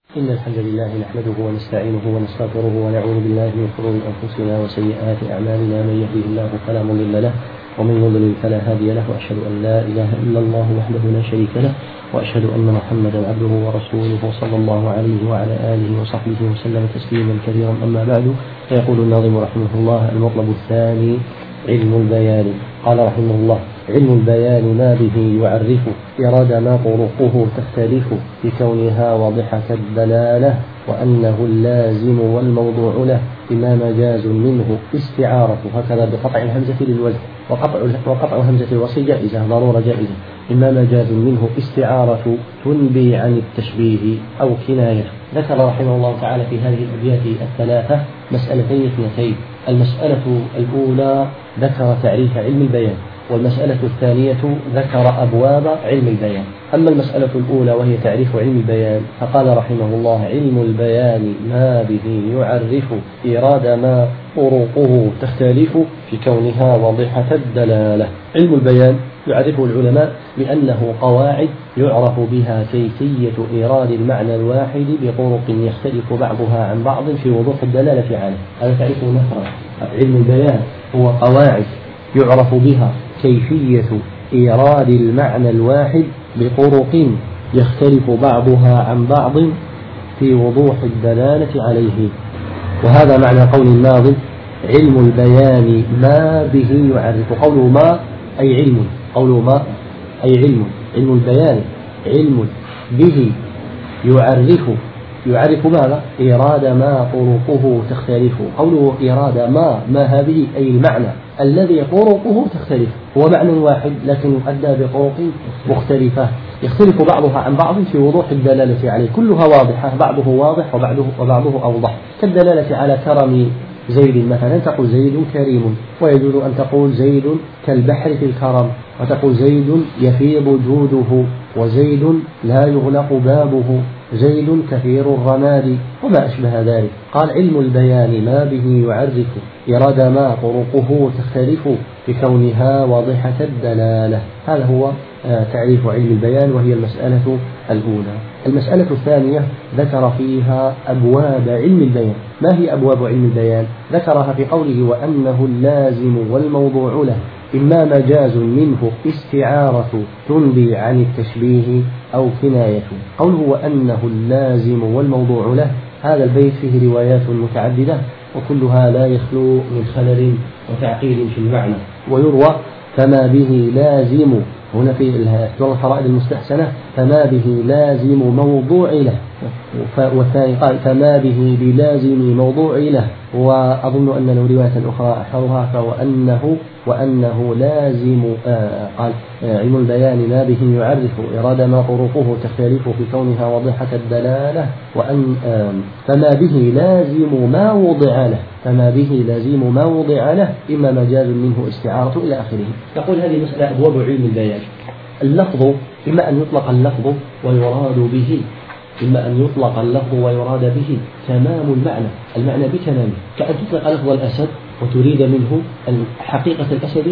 إن الحمد لله نحمده ونستعينه ونستغفره ونعوذ بالله من شرور أنفسنا وسيئات أعمالنا، من يهده الله فلا مضل له ومن يضلل فلا هادي له، وأشهد أن لا إله إلا الله وحده لا شريك له، وأشهد أن محمدا عبده ورسوله صلى الله عليه وعلى آله وصحبه وسلم تسليما كثيرا. أما بعد، فيقول الناظم رحمه الله: المطلب الثاني علم البيان. قال رحمه الله: علم البيان ما به يعرف إراد ما طرقه تختلف، بكونها واضحة الدلالة، وأنه اللازم والموضوع له، إما مجاز منه استعارة، هكذا بقطع الهمزة للوزن، وقطع همزة الوصل جائزة، ضرورة جائزة. إما مجاز منه استعارة تنبي عن التشبيه أو كناية. ذكر رحمه الله تعالى في هذه الأبيات الثلاثة مسألتين اثنتين. المسألة الأولى ذكر تعريف علم البيان، والمسألة الثانية ذكر أبواب علم البيان. أما المسألة الأولى وهي تعريف علم البيان، فقال رحمه الله: علم البيان ما به يعرف إراد ما طرقه تختلف، في كونها واضحة الدلالة. علم البيان يعرفه العلماء بأنه قواعد يعرف بها كيفية إيراد المعنى الواحد بطرق يختلف بعضها عن بعض في وضوح الدلالة عليه. هذا تعريفه نفرا. علم البيان هو قواعد يعرف بها كيفية إيراد المعنى الواحد بطرق يختلف بعضها عن بعض في وضوح الدلالة عليه. وهذا معنى قول الناظم: علم البيان ما به يعرف. قوله ما أي علم، قوله ما أي علم. علم البيان علم به يعرف ماذا؟ إيراد ما طرقه تختلف. قوله إيراد ما هذه أي المعنى الذي طرقه تختلف، هو معنى واحد لكن يؤدى بطرق مختلفة يختلف بعضها عن بعض في وضوح الدلالة عليه. كلها واضحة، بعضه واضح وبعضه أوضح. كالدلالة على كرم زيد مثلا، تقول زيد كريم، ويجوز أن تقول زيد كالبحر في الكرم، وتقول زيد يفيض جوده، وزيد لا يغلق بابه، زيد كثير الرماد، وما أشبه ذلك. قال: علم البيان ما به يعرف إراد ما طرقه تختلف، بكونها واضحة الدلالة. هذا هو تعريف علم البيان، وهي المسألة الأولى. المسألة الثانية ذكر فيها أبواب علم البيان. ما هي أبواب علم البيان؟ ذكرها في قوله: وأنه اللازم والموضوع له، إما مجاز منه استعارة تنبي عن التشبيه أو كناية. قوله وأنه اللازم والموضوع له، هذا البيت فيه روايات متعددة، وكلها لا يخلو من خلل وتعقيد في المعنى. ويروى: فما به لازم، هنا في الفرائض المستحسنة، فما به لازم موضوع له. والثاني قال: فما به بلازم موضوع له. وأظن أن له رواية أخرى أحرها: وأنه لازم. قال: علم البيان ما به يعرف إراد ما طرقه تختلف، في كونها واضحة الدلالة، فما به لازم ما وضع له، فما به لازم ما وضع له، إما مجاز منه استعارة إلى آخره. يقول: هذه مسألة أبواب علم البيان. اللفظ إما أن يطلق اللفظ ويراد به، إما أن يطلق اللفظ ويراد به تمام المعنى بتمامه، كأن تطلق لفظ الأسد وتريد منه حقيقة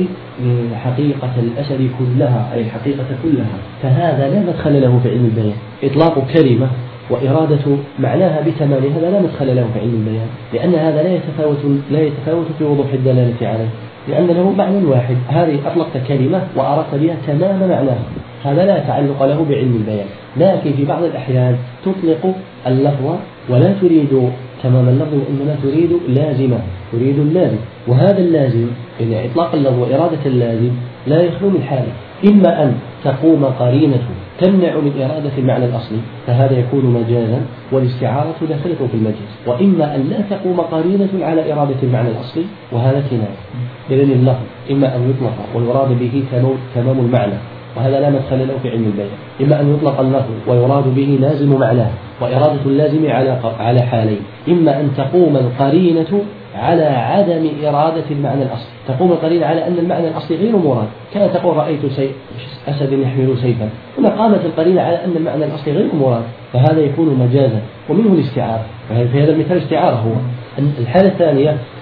الأسد كلها، أي الحقيقة كلها، فهذا لا مدخل له في علم البيان. إطلاق كلمة وإرادة معناها بتمام، هذا لا مدخل له في علم البيان، لأن هذا لا يتفاوت في وضوح الدلالة عليه، لأن له معنى واحد. هذه أطلقت كلمة وأردت بها تمام معناها، هذا لا تعلق له بعلم البيان. لكن في بعض الأحيان تطلق اللفظ ولا تريد تمام اللفظ، وإنما تريد لازمة، تريد اللازم. وهذا اللازم، يعني إطلاق اللفظ وإرادة اللازم، لا يخلو من حاله: إما أن تقوم قرينة تمنع من إرادة المعنى الأصلي، فهذا يكون مجازا، والاستعارة داخلة في المجاز، وإما أن لا تقوم قرينة على إرادة المعنى الأصلي، وهذا كناية. إذن اللفظ إما أن يطلق والمراد به تمام المعنى، وهذا لا مدخل له في علم البيان. إما أن يطلق اللفظ ويراد به لازم معناه، وإرادة اللازم على حالين: إما أن تقوم القرينة على عدم إرادة المعنى الأصلي، تقوم القرينة على أن المعنى الأصلي غير مراد، كان تقول رأيت أسد يحمل سيفا، هنا قامت القرينة على أن المعنى الأصلي غير مراد، فهذا يكون مجازا، ومنه الاستعارة. فهذا المثال استعارة. هو الحالة الثانية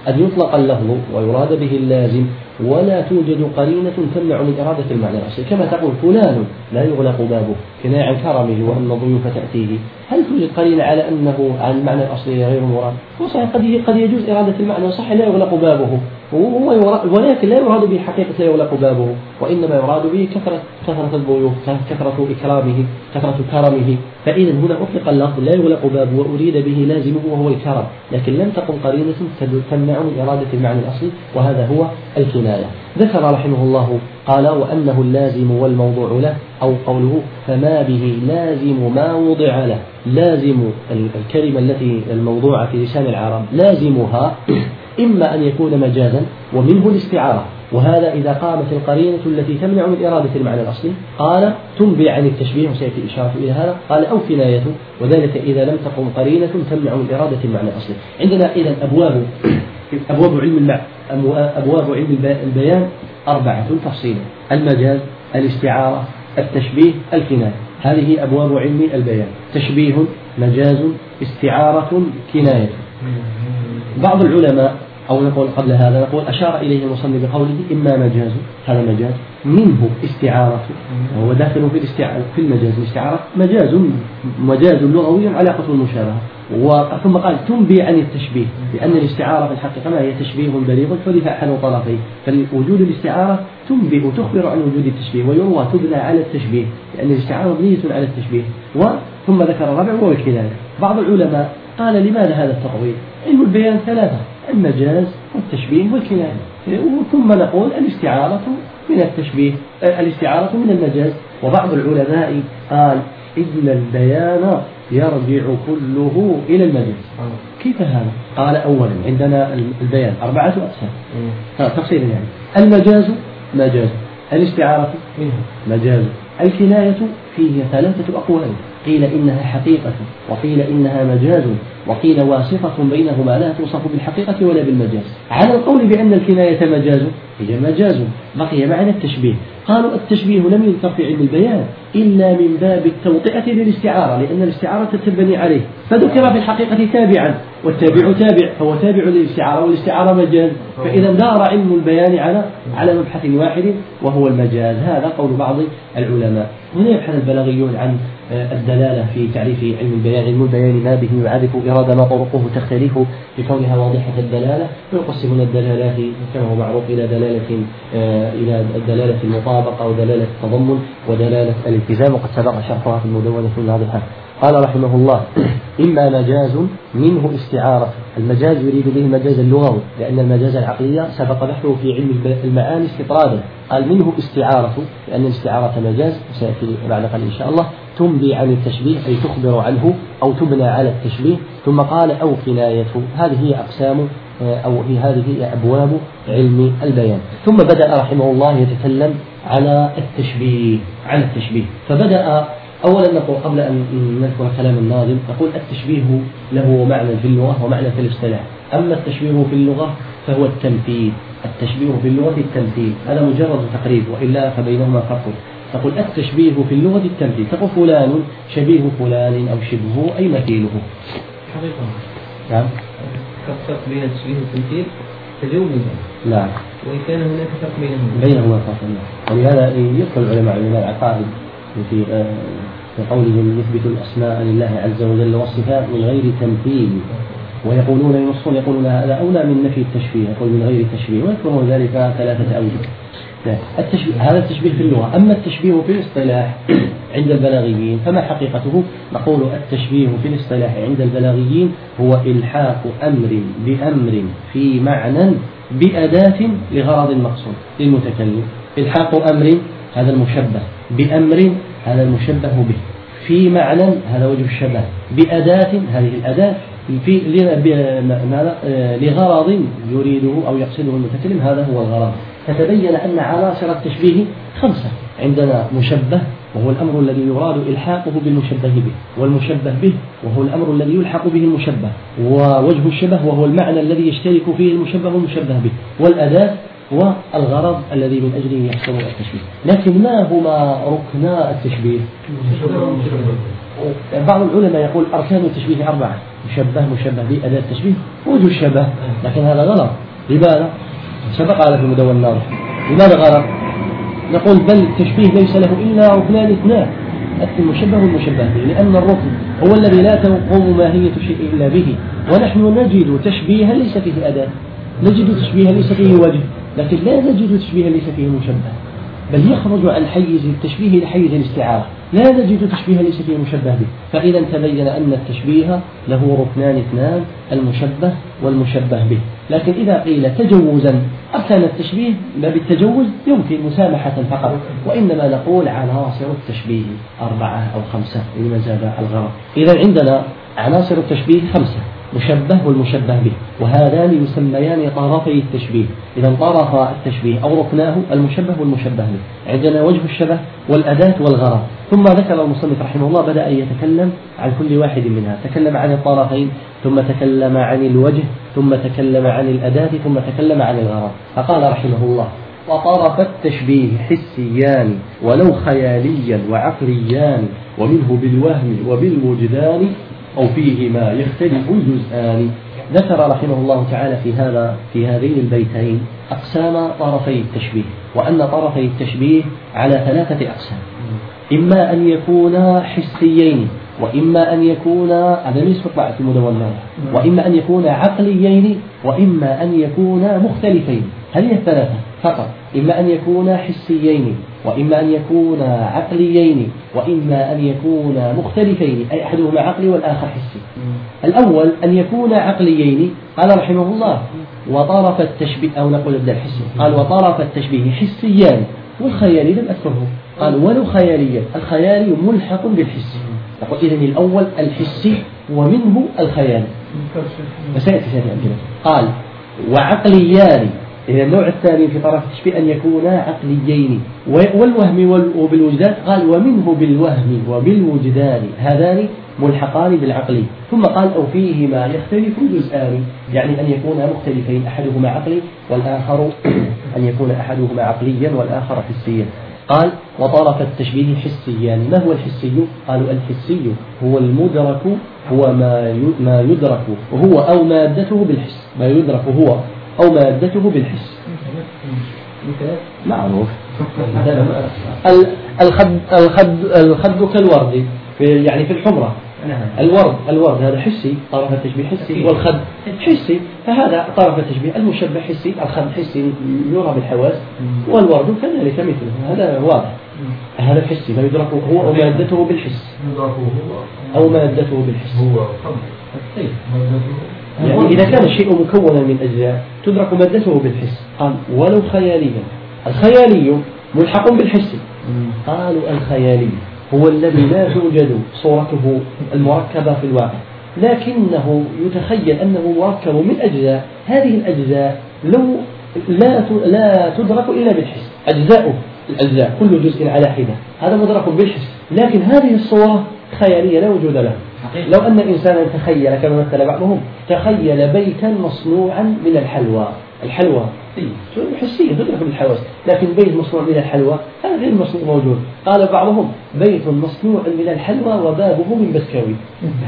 أن يطلق اللفظ ويراد به اللازم ولا توجد قرينة تمنع من إرادة المعنى الأصلي، كما تقول فلان لا يغلق بابه كناية عن كرمه وأن الضيوف تأتيه، هل توجد قرينة على أنه عن المعنى الأصلي غير مراد؟ هو صحيح قد يجوز إرادة المعنى صح لا يغلق بابه، ولكن لا يراد به حقيقة لا يغلق بابه، وإنما يراد به كثرة الضيوف، كثرة إكرامه، كثرة كرمه. فإذا هنا أطلق اللفظ لا يغلق بابه وأريد به لازمه وهو الكرم، لكن لم تقم قرينة تمنع من إرادة المعنى الأصلي، وهذا هو الكناية. ذكر رحمه الله قال وأنه اللازم والموضوع له، أو قوله فما به لازم ما وضع له. لازم الكلمة التي الموضوعة في لسان العرب لازمها إما أن يكون مجازا ومنه الاستعارة، وهذا إذا قامت القرينة التي تمنع من إرادة المعنى الأصلي. قال تنبي عن التشبيه وسيأتي الإشارة إلى هذا. قال أو كناية، وذلك إذا لم تقم قرينة تمنع من إرادة المعنى الأصلي. عندنا إذن أبواب علم البيان 4 تفصيلا: المجاز، الاستعارة، التشبيه، الكناية. هذه أبواب علم البيان: تشبيه، مجاز، استعارة، كناية. بعض العلماء أو نقول قبل هذا نقول أشار إليه المصنف بقوله إما مجاز، هذا مجاز، منه استعارة، وهو داخل في المجاز. الاستعارة مجاز لغوي علاقة المشابهة. ثم قال تنبي عن التشبيه، لأن الاستعارة في الحقيقة ما هي تشبيه بليغ فلف أحد طرفيه، فوجود الاستعارة تنبئ وتخبر عن وجود التشبيه، ويروى تبنى على التشبيه لأن الاستعارة مبنية على التشبيه. ثم ذكر الرابع وهو الكناية. بعض العلماء قال لماذا هذا التطويل؟ علم البيان 3: المجاز والتشبيه والكناية. ثم نقول الاستعارة من التشبيه، الاستعارة من المجاز. وبعض العلماء قال إن البيان يرجع كله إلى المجاز. كيف هذا؟ قال أولا عندنا البيان 4 أقسام تفصيلا، يعني المجاز مجاز، الاستعارة مجاز، الكناية فيه 3 أقوال: قيل إنها حقيقة، وقيل إنها مجاز، وقيل واسطة بينهما لا توصف بالحقيقة ولا بالمجاز. على القول بأن الكناية مجاز هي مجاز، بقي معنى التشبيه. قالوا التشبيه لم يذكر في علم البيان إلا من باب التوطئة للاستعارة، لأن الاستعارة تتبني عليه، فذكر في الحقيقة تابعا، والتابع تابع فهو تابع للاستعارة، والاستعارة مجاز، فإذا دار علم البيان على مبحث واحد وهو المجاز. هذا قول بعض العلماء. هنا يبحث البلاغيون عن الدلالة في تعريف علم البيان. علم البيان ما به يعرف إرادة ما طرقه تختلف بكونها واضحة الدلالة، ويقسمون الدلالات كما هو معروف إلى دلالة المطابقة ودلالة التضمن ودلالة الالتزام، وقد سبق شرحها في المدونة الواضحة. قال رحمه الله إما مجاز منه استعارة. المجاز يريد به المجاز اللغوي، لأن المجاز العقلي سبق بحثه في علم المعاني استطرادا. قال منه استعارة، لأن الاستعارة مجاز، وسيأتي بعد قليل إن شاء الله. تنبي عن التشبيه أي تخبر عنه أو تبنى على التشبيه. ثم قال أو كناية. هذه هي أقسام أو هذه هي أبواب علم البيان. ثم بدأ رحمه الله يتكلم على التشبيه. فبدأ أولا نقول قبل أن نذكر كلام الناظم نقول التشبيه له معنى في اللغة ومعنى في الاصطلاح. أما التشبيه في اللغة فهو التمثيل. التشبيه في اللغة التمثيل، هذا مجرد تقريب، وإلا فبينهما فرق. تقول التشبيه في اللغة التمثيل، تقول فلان شبيه فلان أو شبهه أي مثيله. حقيقة نعم. فرق بين التشبيه والتمثيل تجوز. نعم. وإن كان هناك فرق بينهما فرق. ولهذا يذكر العلماء علماء العقائد في قولهم يثبت الأسماء لله عز وجل والصفات من غير تمثيل، ويقولون يقولون هذا أولى من نفي التشبيه، يقول من غير تشبيه، ويذكرون ذلك 3 أوجه. هذا التشبيه في اللغة. أما التشبيه في الاصطلاح عند البلاغيين فما حقيقته؟ نقول التشبيه في الاصطلاح عند البلاغيين هو إلحاق أمر بأمر في معنى بأداة لغرض مقصود للمتكلم. إلحاق أمر هذا المشبه، بأمر هذا المشبه به، في معنى هذا وجه الشبه، بأداة هذه الأداة لغرض يريده أو يقصده المتكلم، هذا هو الغرض. فتبين أن عناصر التشبيه 5. عندنا مشبه وهو الأمر الذي يراد إلحاقه بالمشبه به، والمشبه به وهو الأمر الذي يلحق به المشبه، ووجه الشبه وهو المعنى الذي يشترك فيه المشبه والمشبه به، والأداة والغرض الذي من أجله يحصل التشبيه. لكن ما هما ركنا التشبيه؟ بعض العلماء يقول أركان التشبيه 4: مشبه، مشبه به، أداة التشبيه، وجه الشبه. لكن هذا غلط. لماذا؟ سبق على في المدون الناظر. لماذا غلط؟ نقول بل التشبيه ليس له إلا ركنان اثنان: المشبه والمشبه به، لأن الركن هو الذي لا تقوم ماهية شيء إلا به، ونحن نجد تشبيها ليس فيه أداة، نجد تشبيها ليس فيه وجه، لكن لا نجد تشبيها ليس فيه مشبه، بل يخرج عن حيز التشبيه لحيز الاستعارة. لا نجد تشبيها ليس فيه مشبه به. فإذا تبين أن التشبيه له ركنان اثنان: المشبه والمشبه به. لكن إذا قيل تجوزا أركان التشبيه، ما بالتجوز يمكن مسامحة فقط، وإنما نقول عناصر التشبيه 4 أو 5 لمن زاد الغرض. إذا عندنا عناصر التشبيه 5: مشبه والمشبه به، وهذان يسميان طرفي التشبيه. إذا طرف التشبيه أو ركناه المشبه والمشبه به. عندنا وجه الشبه والأداة والغرض. ثم ذكر المصنف رحمه الله بدأ أن يتكلم عن كل واحد منها، تكلم عن الطرفين، ثم تكلم عن الوجه، ثم تكلم عن الأداة، ثم تكلم عن الغرض. فقال رحمه الله: وطرف التشبيه حسيان ولو خياليا وعقليان، ومنه بالوهم وبالوجدان، أو فيهما يختلف الجزءان. ذكر رحمه الله تعالى في هذين البيتين أقسام طرفي التشبيه، وأن طرفي التشبيه على 3 أقسام: إما أن يكونا حسيين، وإما أن يكونا، هذا ليس مطبع في المدونة، وإما أن يكونا عقليين، وإما أن يكونا مختلفين. هذه الثلاثة فقط: إما أن يكونا حسيين، وإما أن يكونا عقليين، وإما أن يكونا مختلفين، أي أحدهما عقلي والآخر حسي. الأول أن يكونا عقليين، قال رحمه الله: وطرف التشبيه، أو نقول ابدأ الحسي، قال: وطرف التشبيه حسيان، والخيالي لم أذكره، قال: ولو خياليا. الخيالي ملحق بالحسي. نقول إذن الأول الحسي ومنه الخيالي، وسيأتي أمثلة. قال: وعقليان. إذا النوع الثاني في طرف التشبيه أن يكونا عقليين، والوهم وبالوجدان، قال: ومنه بالوهم وبالوجدان، هذان ملحقان بالعقل. ثم قال: أو فيهما يختلف الجزءان، يعني أن يكونا مختلفين، أحدهما عقلي والآخر أن يكون أحدهما عقليا والآخر حسيا. قال: وطرف التشبيه حسيان. ما هو الحسي؟ قالوا: الحسي هو المدرك، هو ما يدرك هو أو مادته بالحس، ما يدرك هو أو مادته بالحس. معروف. الخد كالورد، يعني في الحمرة. الورد هذا حسي، طرف التشبيه حسي، والخد حسي، فهذا طرف التشبيه. المشبه حسي، الخد حسي يرى بالحواس، والورد كذلك مثله، هذا واضح. هذا حسي، ما يدرك هو أو مادته بالحس، أو مادته بالحس. يعني إذا كان الشيء مكونا من أجزاء تدرك مادته بالحس. قال: ولو خياليا. الخيالي ملحق بالحس. قالوا: الخيالي هو الذي لا توجد صورته المركبة في الواقع، لكنه يتخيل أنه مركب من أجزاء، هذه الأجزاء لو لا تدرك إلا بالحس. الأجزاء كل جزء على حدة، هذا مدرك بالحس، لكن هذه الصورة خيالية لا وجود لها. لو أن إنسانا تخيل، كما مثل بعضهم، تخيل بيتا مصنوعا من الحلوى حسية تدرك بالحواس، لكن بيت مصنوع من الحلوى هذا غير موجود. قال بعضهم: بيت مصنوع من الحلوى وبابه من بسكويت.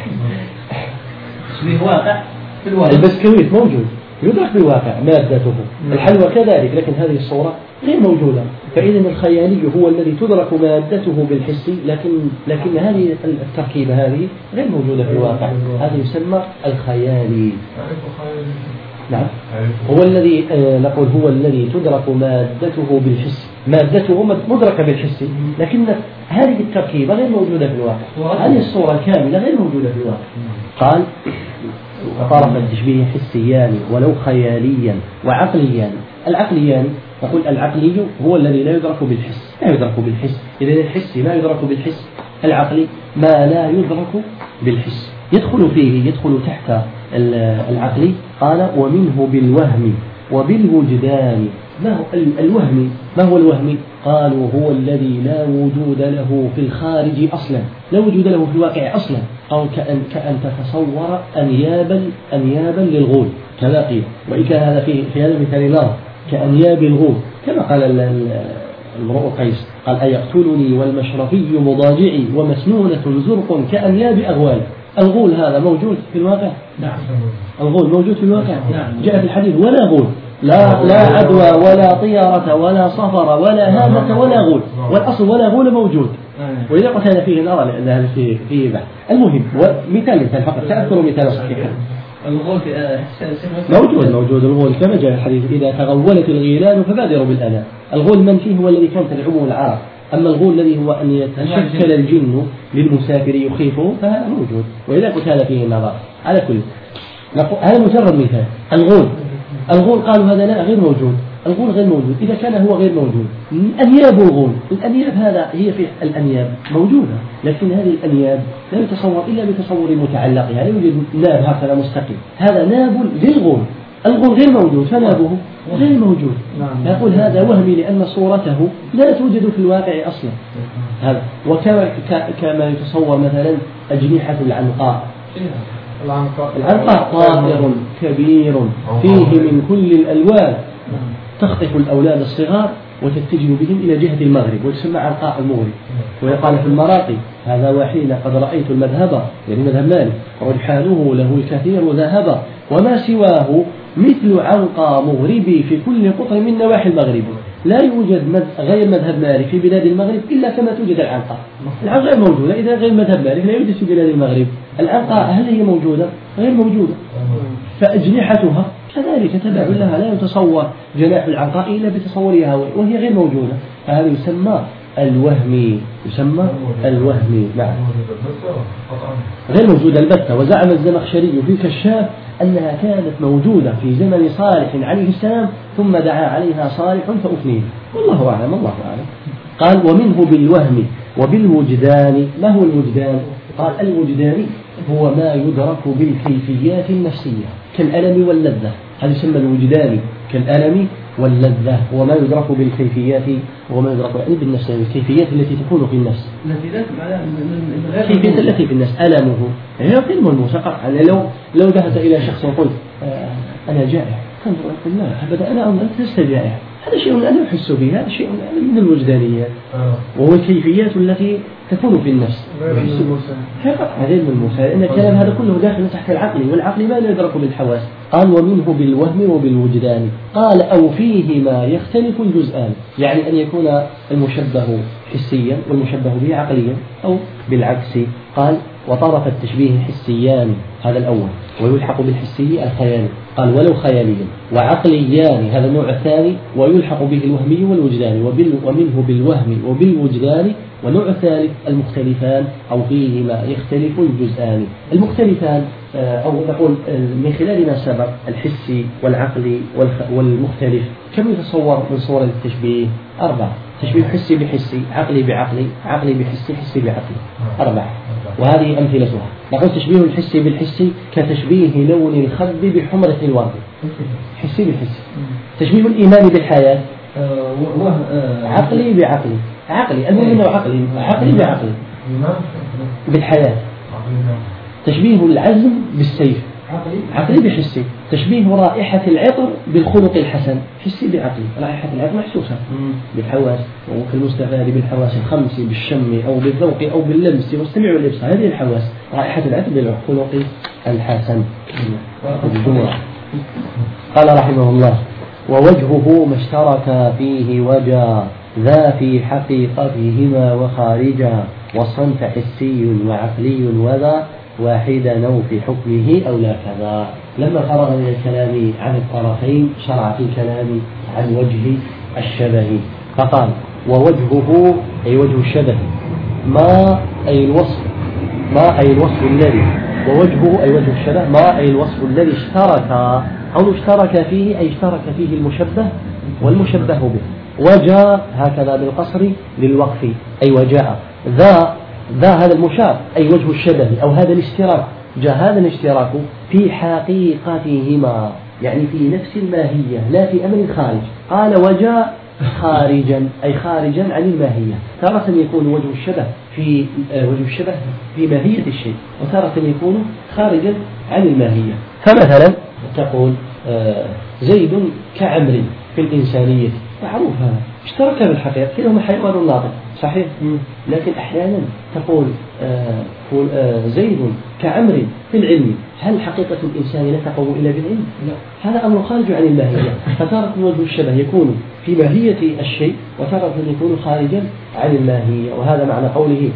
واقع البسكويت موجود يدرك بالواقع مادته، الحلوى كذلك، لكن هذه الصورة غير موجودة. فإذن الخيالي هو الذي تدرك مادته بالحس، لكن هذه التركيبة هذه غير موجودة في الواقع، هذا يسمى الخيالي. نعم، هو الذي نقول هو الذي تدرك مادته بالحس، مادته مدركة بالحس، لكن هذه التركيبة غير موجودة في الواقع، هذه الصورة الكاملة غير موجودة في الواقع. قال: وطرف التشبيه حسيان ولو خياليا وعقليان. العقليان نقول العقلي هو الذي لا يدرك بالحس، لا يدرك بالحس. إذا الحسي ما يدرك بالحس، العقلي ما لا يدرك بالحس، يدخل تحت العقلي. قال: ومنه بالوهم وبالوجدان. ما هو الوهم؟ ما هو الوهم؟ قالوا: هو الذي لا وجود له في الخارج أصلا، لا وجود له في الواقع أصلا، أو كأن تتصور أنيابا للغول، كما قيل. وإن كان هذا في هذا المثال نار كأنياب الغول، كما قال امرؤ قيس قال أيقتلني والمشرفي مضاجعي ومسنونة زرق كأنياب أغوال. الغول هذا موجود في الواقع؟ نعم. الغول موجود في الواقع؟ نعم. جاء في الحديث ولا غول، لا عدوى ولا طيارة ولا صفر ولا هامة ولا غول، والأصل ولا غول موجود. وإذا قلت هذا فيه نرى لأن هذا فيه بعد. المهم مثال فقط سأذكر مثالا صحيحا. الغول موجود الغول كما جاء الحديث إذا تغولت الغيلان فبادروا بالأذى. الغول من فيه هو الذي كان تدعمه العرب، أما الغول الذي هو أن يتشكل الجن للمسافر يخيفه فهذا موجود، وإذا قلت هذا فيه نظر. على كل هذا مجرد مثال. الغول قالوا هذا لا غير موجود، الغول غير موجود. إذا كان هو غير موجود الأنياب الغول، الأنياب هذا هي في الأنياب موجودة، لكن هذه الأنياب لا يتصور إلا بتصور متعلقها، لا يوجد ناب هكذا مستقيم، هذا ناب للغول. الغول غير موجود فنابه غير موجود. يقول هذا وهمي لأن صورته لا توجد في الواقع أصلا. هذا وكما يتصور مثلا أجنحة العنقاء. العنقاء طائر كبير فيه من كل الألوان تخطف الأولاد الصغار وتتجه بهم إلى جهة المغرب وتسمى عنقاء المغرب. ويقال في المراقي هذا وحين قد رأيت المذهب، يعني مذهب مالك، ورحاله له الكثير ذهبا وما سواه مثل عنقى مغربي في كل قطر من نواحي المغرب. لا يوجد غير مذهب مالك في بلاد المغرب إلا كما توجد العنقى. العنقى غير موجودة، إذا غير مذهب مالك لا يوجد في بلاد المغرب. العنقى هل هي موجودة؟ غير موجودة. فأجنحتها كذلك تبع لها، لا يتصور جناح العنقاء إلا بتصورها وهي غير موجودة، فهذا يسمى الوهمي، نعم غير موجودة البتة. وزعم الزمخشري في الكشاف أنها كانت موجودة في زمن صالح عليه السلام ثم دعا عليها صالح فأفنيه، والله أعلم. قال ومنه بالوهم وبالوجدان. ما هو الوجدان؟ قال الوجدان هو ما يدرك بالكيفيات النفسية كالألم واللذة، هذا يسمى الوجدان كالألم واللذة، وما يدرك بالكيفيات وما يدرك يعني بالنفس، يعني الكيفيات التي تكون في النفس، الكيفيات التي في النفس. ألمه هي غير ملموسة قطعا. لو ذهبت إلى شخص وقلت أنا جائع، يقول لا أبدا أنا أنت لست جائع، هذا شيء أنا أحس به، هذا شيء من الوجدانيات، وهو الكيفيات التي تكون في النفس غير ملموسة، لأن الكلام هذا كله داخل تحت العقل، والعقل ما لا يدرك بالحواس. قال ومنه بالوهم وبالوجدان. قال أو فيهما يختلف الجزءان، يعني أن يكون المشبه حسيا والمشبه به عقليا أو بالعكس. قال وطرف التشبيه حسيان، هذا الأول، ويلحق بالحسي الخيالي. قال ولو خياليا، وعقليان هذا النوع الثاني، ويلحق به الوهمي والوجداني. ومنه بالوهم وبالوجدان. والنوع الثالث المختلفان أو فيهما يختلف الجزءان. المختلفان أو نقول من خلال ما سبق الحسي والعقلي والمختلف، كم يتصور من صور التشبيه؟ 4. تشبيه حسي بحسي، عقلي بعقلي، عقلي بحسي، حسي بعقلي، 4. وهذه أمثلتها. نقول تشبيه الحسي بالحسي كتشبيه لون الخد بحمرة الورد، حسي بالحسي. تشبيه الإيمان بالحياة عقلي بعقلي، عقلي المؤمن عقلي، عقلي بعقلي بالحياة. تشبيه العزم بالسيف عقلي بحسي. تشبيه رائحة العطر بالخلق الحسن حسي بعقلي. رائحة العطر محسوسة بالحواس، وكالمستفاد بالحواس الخمس بالشم أو بالذوق أو باللمس والسمع والإبصار، هذه الحواس. رائحة العطر بالخلق الحسن. قال رحمه الله ووجهه ما اشترك فيه وجا ذا في حقيقتهما وخارجا، والصنف حسي وعقلي وذا واحدا أو في حكمه أو لا كذا. لما فرغ من الكلام عن الطرفين شرع في الكلام عن وجه الشبه، فقال ووجهه أي وجه الشبه، ما أي الوصف، ما أي الوصف الذي، ووجهه أي وجه الشبه، ما أي الوصف الذي اشترك أو اشترك فيه، أي اشترك فيه المشبه والمشبه به. وجاء هكذا بالقصر للوقف أي وجاء. ذا هذا المشار أي وجه الشبه أو هذا الاشتراك، جاء هذا الاشتراك في حقيقتهما، يعني في نفس الماهية لا في أمر خارج. قال وجاء خارجا أي خارجا عن الماهية. تارة يكون وجه الشبه في ماهية الشيء، وتارة يكون خارجا عن الماهية. فمثلا تقول زيد كعمري في الإنسانية، معروف هذا اشترك بالحقيقة كلاهما حيوان ناطق صحيح. لكن أحيانا تقول زيد كعمر في العلم، هل حقيقة الإنسان لا تقوم إلا بالعلم؟ لا، هذا أمر خارج عن الماهية. فتارة وجه الشبه يكون في ماهية الشيء، وتارة يكون خارجا عن الماهية. وهذا معنى قوله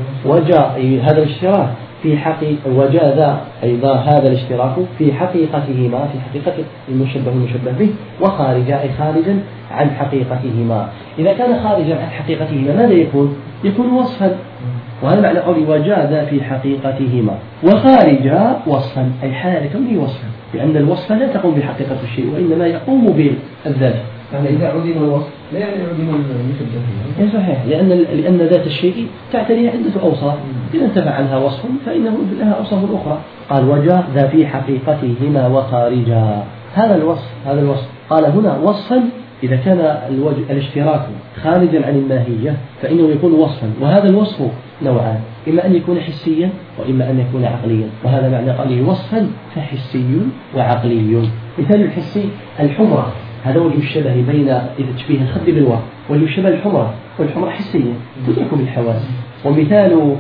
وجاء هذا الاشتراك في حقيقة، وجاء ذا أيضا هذا الاشتراك في حقيقتهما، في حقيقة المشبه والمشبه به، وخارجا أي خارجا عن حقيقتهما. إذا كان خارجا عن حقيقتهما ماذا يكون؟ يكون وصفا. وهذا معنى قولي وجاء ذا في حقيقتهما، وخارجا وصفا أي حال كونه وصفا، لأن الوصف لا تقوم بحقيقة الشيء وإنما يقوم بالذات. يعني إذا عدم الوصف لا يعني عدم المشبه. صحيح، لأن ذات الشيء تعتري عدة أوصاف، إذا انتفع عنها وصف فإنه لها أوصاف أخرى. قال وجاء ذا في حقيقتهما وخارجا، هذا الوصف قال هنا وصفا. إذا كان الاشتراك خارجا عن الماهية فإنه يكون وصفا، وهذا الوصف نوعان، إما أن يكون حسيا وإما أن يكون عقليا. وهذا معنى قوله وصفا فحسي وعقلي. مثال الحسي الحمرة، هذا وجه الشبه بين إذا تشبيه الخد بالورق، وجه الشبه الحمرة، والحمرة حسية تدرك بالحواس. ومثال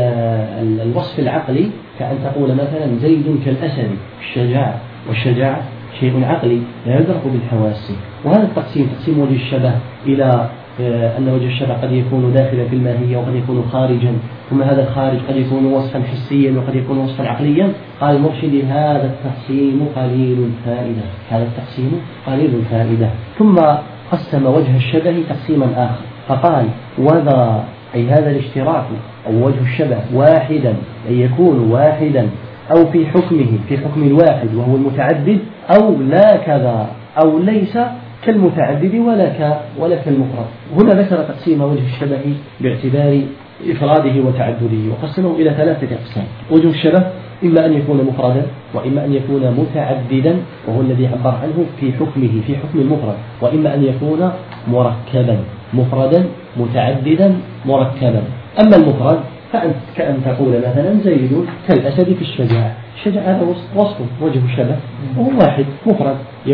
الوصف العقلي كأن تقول مثلا زيد كالأسد، الشجاعة، والشجاعة شيء عقلي لا يدرك بالحواس. وهذا التقسيم تقسيم وجه الشبه إلى أن وجه الشبه قد يكون داخلا في الماهية وقد يكون خارجا، ثم هذا الخارج قد يكون وصفا حسيا وقد يكون وصفا عقليا. قال المرشد هذا التقسيم قليل الفائدة، هذا التقسيم قليل الفائدة. ثم قسم وجه الشبه تقسيما آخر فقال وذا أي هذا الاشتراك أو وجه الشبه واحدا، أي يكون واحدا أو في حكمه في حكم الواحد وهو المتعدد، أو لا كذا أو ليس كالمتعدد ولا كالمفرد. هنا ذكر تقسيم وجه الشبه باعتبار إفراده وتعدده، وقسمه إلى 3 أقسام. وجه الشبه إما أن يكون مفردا وإما أن يكون متعددا، وهو الذي عبر عنه في حكمه في حكم المفرد، وإما أن يكون مركبا، مفردا متعددا مركبا. أما المفرد فأنت كأن تقول مثلا زيد كالأسد في الشجاعة، الشجاعة هذا وصف وجه الشبه وهو واحد مفرد،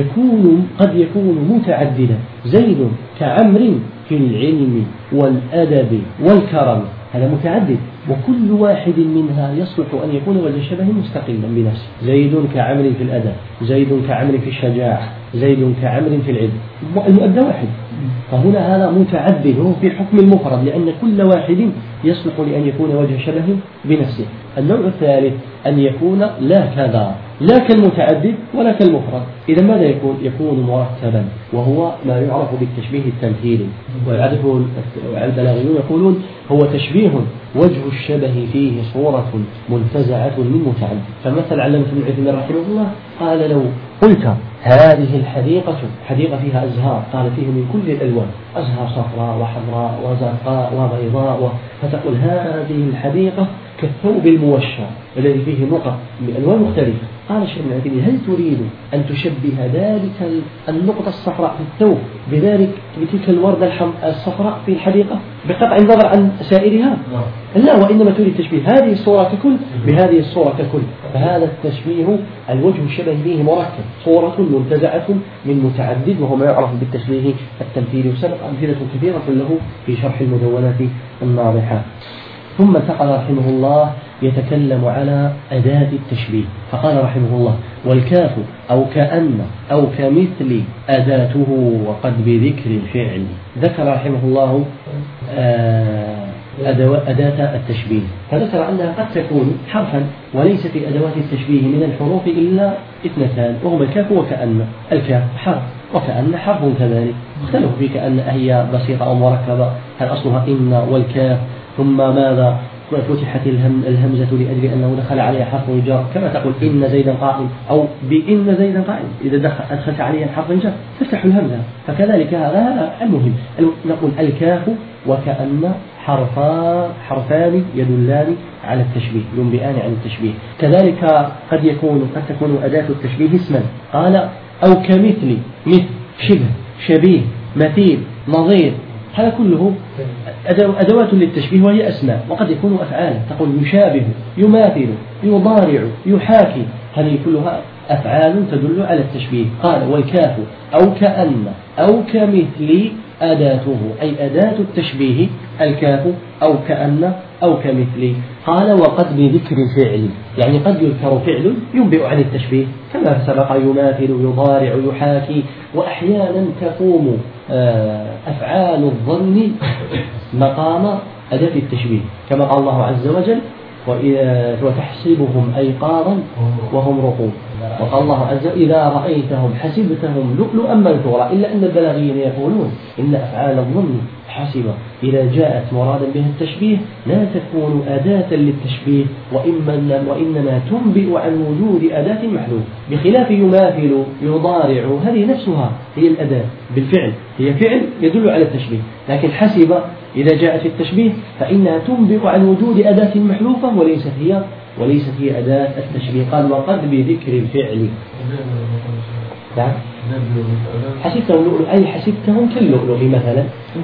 قد يكون متعددا، زيد كعمر في العلم والأدب والكرم، هذا متعدد، وكل واحد منها يصلح أن يكون وجه شبه مستقلا بنفسه. زيد كعمر في الأدب، زيد كعمر في الشجاعة، زيد كعمر في العلم، المؤدى واحد. فهنا هذا متعدد هو في حكم المفرد، لأن كل واحد يصلح لأن يكون وجه شبه بنفسه. النوع الثالث أن يكون لا كذا، لا كالمتعدد ولا كالمفرد. إذا ماذا يكون مرتبا، وهو ما يعرف بالتشبيه التمثيلي. والبلاغيون يقولون هو تشبيه وجه الشبه فيه صورة منتزعة من متعدد. فمثل علامة ابن عثيمين رحمه الله قال لو قلت هذه الحديقة حديقة فيها أزهار، قال فيه من كل الألوان، أزهار صفراء وحمراء وزرقاء وبيضاء، فتقول هذه الحديقة كالثوب الموشى الذي فيه نقط بألوان مختلفة. قال الشيخ ابن عثيمين هل تريد أن تشبه ذلك النقطة الصفراء في الثوب بتلك الوردة الصفراء في الحديقة بقطع النظر عن سائرها؟ لا، وإنما تريد تشبيه هذه الصورة ككل بهذه الصورة ككل. فهذا التشبيه الوجه الشبه فيه مركب، صورة منتزعة من متعدد، وهو ما يعرف بالتشبيه التمثيلي، وسبق أمثلة كثيرة له في شرح المدونات الناضحة. ثم انتقل رحمه الله يتكلم على أداة التشبيه، فقال رحمه الله والكاف أو كأن أو كمثل أداته وقد بذكر الفعل. ذكر رحمه الله أداة التشبيه، فذكر أنها قد تكون حرفا، وليس في أدوات التشبيه من الحروف إلا 2، وهما الكاف وكأن. الكاف حرف وكأن حرف كذلك. اختلفوا في كأن هي بسيطة أو مركبة، هل أصلها إن والكاف ثم ماذا فتحت الهمزة لأجل أنه دخل عليها حرف جر، كما تقول إن زيدا قائم أو بإن زيدا قائم، إذا أدخلت عليها حرف جر تفتح الهمزة. فكذلك هذا المهم، نقول الكاف وكأن حرفان يدلان على التشبيه، ينبئان عن التشبيه. كذلك قد تكون أداة التشبيه اسما، قال أو كمثل، مثل شبه شبيه مثيل نظير، هذا كله أدوات للتشبيه وهي أسماء، وقد يكون أفعالا، تقول يشابه يماثل يضارع يحاكي، هذه كلها أفعال تدل على التشبيه. قال والكاف أو كأن أو كمثل أداته، أي أداة التشبيه الكاف أو كأن أو كمثل. قال وقد بذكر الفعل، يعني قد يذكر فعل ينبئ عن التشبيه كما سبق، يماثل يضارع يحاكي. وأحيانا تقوم أفعال الظن مقام أداة التشبيه كما قال الله عز وجل وتحسبهم أيقاظا وهم رقود. وقال الله عز وجل إذا رأيتهم حسبتهم لؤلؤا منثورا، إلا أن البلاغيين يقولون إن أفعال الظن حسبة إذا جاءت مرادا بها التشبيه لا تكون أداة للتشبيه، وإنما تنبئ عن وجود أداة محذوف، بخلاف يماثل يضارع هذه نفسها هي الأداة بالفعل، هي فعل يدل على التشبيه. لكن حسب إذا جاءت في التشبيه فإنها تنبئ عن وجود أداة محذوفة وليست هي أداة التشبيه. قال وقد بذكر الفعل. نعم حسبتهم لؤلؤ أي حسبتهم كاللؤلؤ مثلا.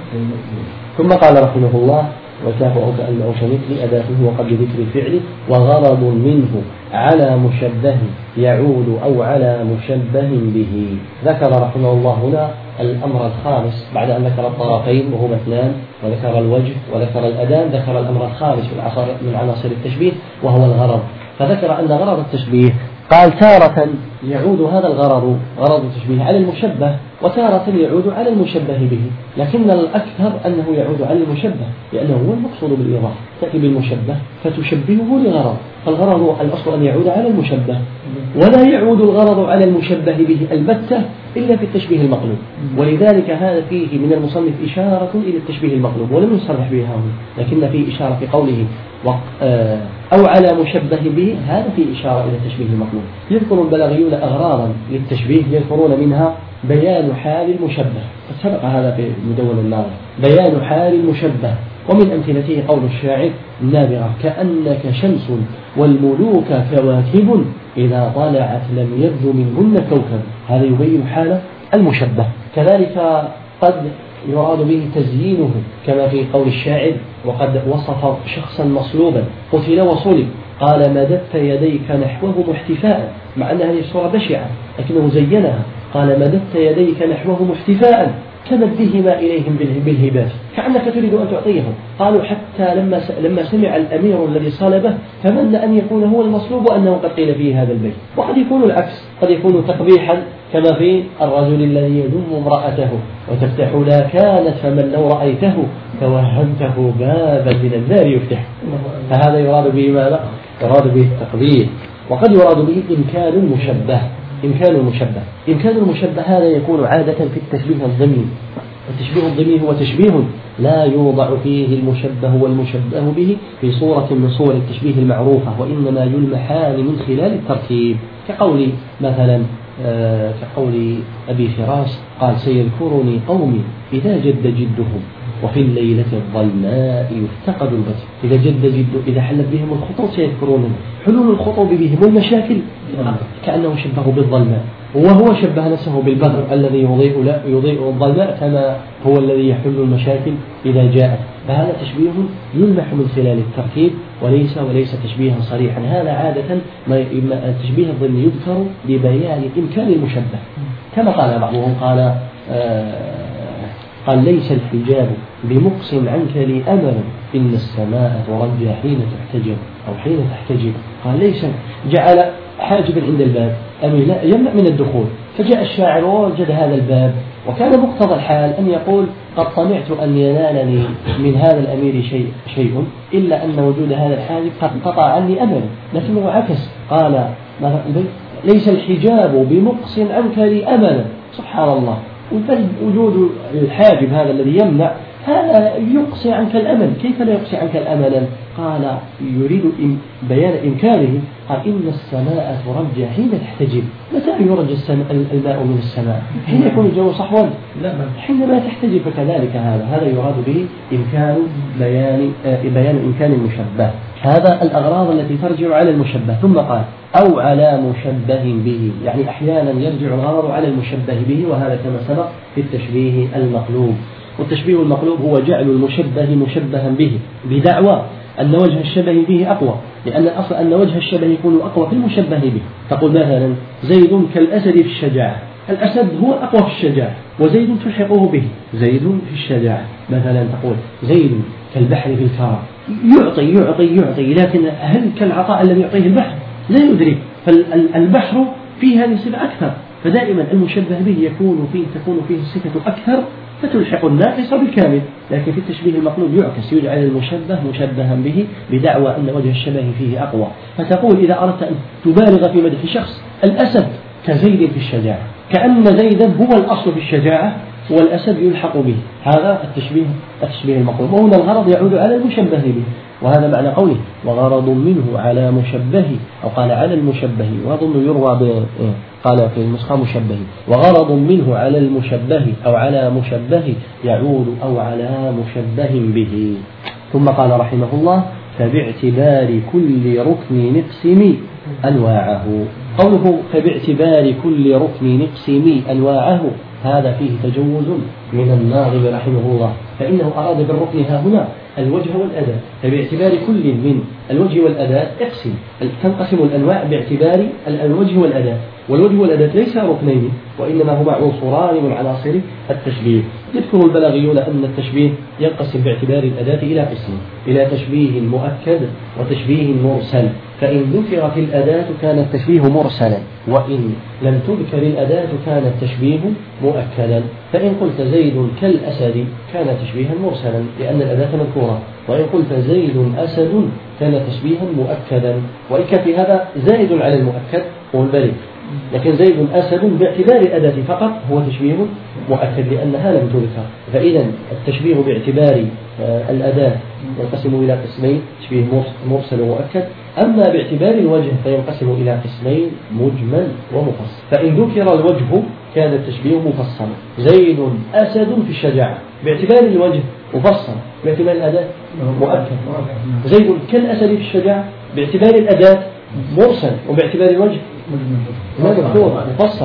ثم قال رحمه الله وكاف أو كأن أو كمثل أداته وقد بذكر الفعل وغرض منه على مشبه يعود أو على مشبه به. ذكر رحمه الله هنا الأمر الخامس بعد أن ذكر الطرفين وهما اثنان وذكر الوجه وذكر الأداة، ذكر الأمر الخامس من عناصر التشبيه وهو الغرض. فذكر أن غرض التشبيه قال تارة يعود هذا الغرض غرض التشبيه على المشبه، وتارة يعود على المشبه به، لكن الأكثر أنه يعود على المشبه لأنه هو المقصود بالإضافة. تأتي بالمشبه فتشبهه لغرض، فالغرض الأصل أن يعود على المشبه، ولا يعود الغرض على المشبه به البتة إلا في التشبيه المقلوب. ولذلك هذا فيه من المصنف إشارة إلى التشبيه المقلوب ولم يصرح به هنا، لكن فيه إشارة في قوله أو على مشبه به، هذا فيه إشارة إلى التشبيه المقلوب. يذكر البلاغيون أغراضا للتشبيه يذكرون منها بيان حال المشبه، قد سبق هذا في مدون الناظر، بيان حال المشبه. ومن أمثلته قول الشاعر النابغة كأنك شمس والملوك كواكب إذا طلعت لم يبدو منهن كوكب، هذا يبين حال المشبه. كذلك قد يراد به تزيينه كما في قول الشاعر وقد وصف شخصا مصلوبا قتل وصلب قال مددت يديك نحوه محتفاء، مع أن هذه الصورة بشعة لكنه زينها، قال مددت يديك نحوه محتفاء كمدهما إليهم بالهبات كأنك تريد أن تعطيهم. قالوا حتى لما سمع الأمير الذي صلبه تمنى أن يكون هو المصلوب وأنه قد قيل فيه هذا البيت. وقد يكون العكس، قد يكون تقبيحا كما في الرجل الذي يذم امرأته وتفتح لا كانت فمن لو رأيته توهمته بابا من النار يفتح، فهذا يراد به ماذا؟ يراد به التقبيح. وقد يراد به إمكان المشبه. إمكان المشبه هذا يكون عادة في التشبيه الضمني. التشبيه الضمني هو تشبيه لا يوضع فيه المشبه والمشبه به في صورة من صور التشبيه المعروفة، وإنما يلمحان من خلال التركيب، كقول مثلا كقول أبي فراس قال سيذكرني قومي إذا جد جدهم وفي الليلة الظلماء يفتقد البصر. إذا جد جد إذا حلت بهم الخطوب سيذكرون حلول الخطوب بهم والمشاكل، كأنه شبه بالظلماء، وهو شبه نفسه بالبدر الذي يضيء الظلماء كما هو الذي يحل المشاكل إذا جاءت. فهذا تشبيه يلمح من خلال التركيب وليس تشبيها صريحا. هذا عادة التشبيه الضمني يذكر لبيان إمكان المشبه، كما قال بعضهم قال ليس الحجاب بمقص عنك لي أمل إن السماء ترجى حين تحتجب أو حين تحتجب. قال ليس جعل حاجبا عند الباب لا يمنع من الدخول، فجاء الشاعر ووجد هذا الباب، وكان مقتضى الحال أن يقول قد طمعت أن ينالني من هذا الأمير شيء إلا أن وجود هذا الحاجب قد قطع عني أمل، لكنه عكس قال ليس الحجاب بمقص عنك لي أمل. سبحان الله، وجود الحاجب هذا الذي يمنع هذا يقصي عنك الأمل. كيف لا يقصي عنك الأمل؟ قال يريد بيان إمكانه. قال إن السماء ترجى حين تحتجب. متى يرجى الماء من السماء؟ حين يكون الجو صحوا؟ لا، حينما تحتجب. فكذلك هذا يراد به إمكان بيان إمكان المشبه. هذا الأغراض التي ترجع على المشبه. ثم قال أو على مشبه به، يعني أحيانا يرجع الغرض على المشبه به، وهذا كما سبق في التشبيه المقلوب. والتشبيه المقلوب هو جعل المشبه مشبها به بدعوى أن وجه الشبه فيه أقوى، لأن الأصل أن وجه الشبه يكون أقوى في المشبه به. تقول مثلا زيد كالأسد في الشجاعة، الأسد هو الأقوى في الشجاعة وزيد تلحقه به، زيد في الشجاعة. مثلا تقول زيد كالبحر في الكرم، يعطي يعطي يعطي، لكن هل كالعطاء الذي يعطيه البحر؟ لا يدرك، فالبحر فيه هذه الصفة أكثر، فدائما المشبه به تكون فيه الصفة أكثر فتلحق الناقص بالكامل. لكن في التشبيه المقلوب يعكس، يجعل المشبه مشبها به بدعوى أن وجه الشبه فيه أقوى. فتقول إذا أردت أن تبالغ في مدح شخص، الأسد كزيد في الشجاعة، كأن زيدا هو الأصل في الشجاعة والأسد يلحق به. هذا التشبيه المقلوب، وهنا الغرض يعود على المشبه به، وهذا معنى قوله وغرض منه على مشبه، أو قال على المشبه، وأظن يروى قال في النسخة مشبه، وغرض منه على المشبه أو على مشبه يعود أو على مشبه به. ثم قال رحمه الله فباعتبار كل ركن نقسم أنواعه. قوله فباعتبار كل ركن نقسم أنواعه هذا فيه تجوز من الناظم رحمه الله، فإنه أراد بالركن ها هنا الوجه والأداة، فباعتبار كل من الوجه والأداة اقسم، تنقسم الأنواع باعتبار الوجه والأداة، والوجه والأداة ليس ركنين وإنما هما عنصران من عناصر التشبيه. يذكر البلاغيون أن التشبيه ينقسم باعتبار الأداة إلى قسمين، إلى تشبيه مؤكد وتشبيه مرسل، فإن ذكرت الأداة كان التشبيه مرسلا، وإن لم تذكر الأداة كان التشبيه مؤكدا. فإن قلت زيد كالأسد كان تشبيها مرسلا لأن الأداة مذكورة، وإن قلت زيد أسد كان تشبيها مؤكدا، وإن كان في هذا زائد على المؤكد هو البليغ، لكن زيد أسد باعتبار الأداة فقط هو تشبيه مؤكد لأنها لم تذكر. فإذا التشبيه باعتبار الأداة ينقسم إلى قسمين، تشبيه مرسل ومؤكد. أما باعتبار الوجه فينقسم إلى قسمين، مجمل ومفصل. فإن ذكر الوجه كان التشبيه مفصلا، زيد أسد في الشجاعة باعتبار الوجه مفصل، باعتبار الأداة مؤكد. زيد كالأسد في الشجاعة باعتبار الأداة مرسل، وباعتبار الوجه مذكور مفصل.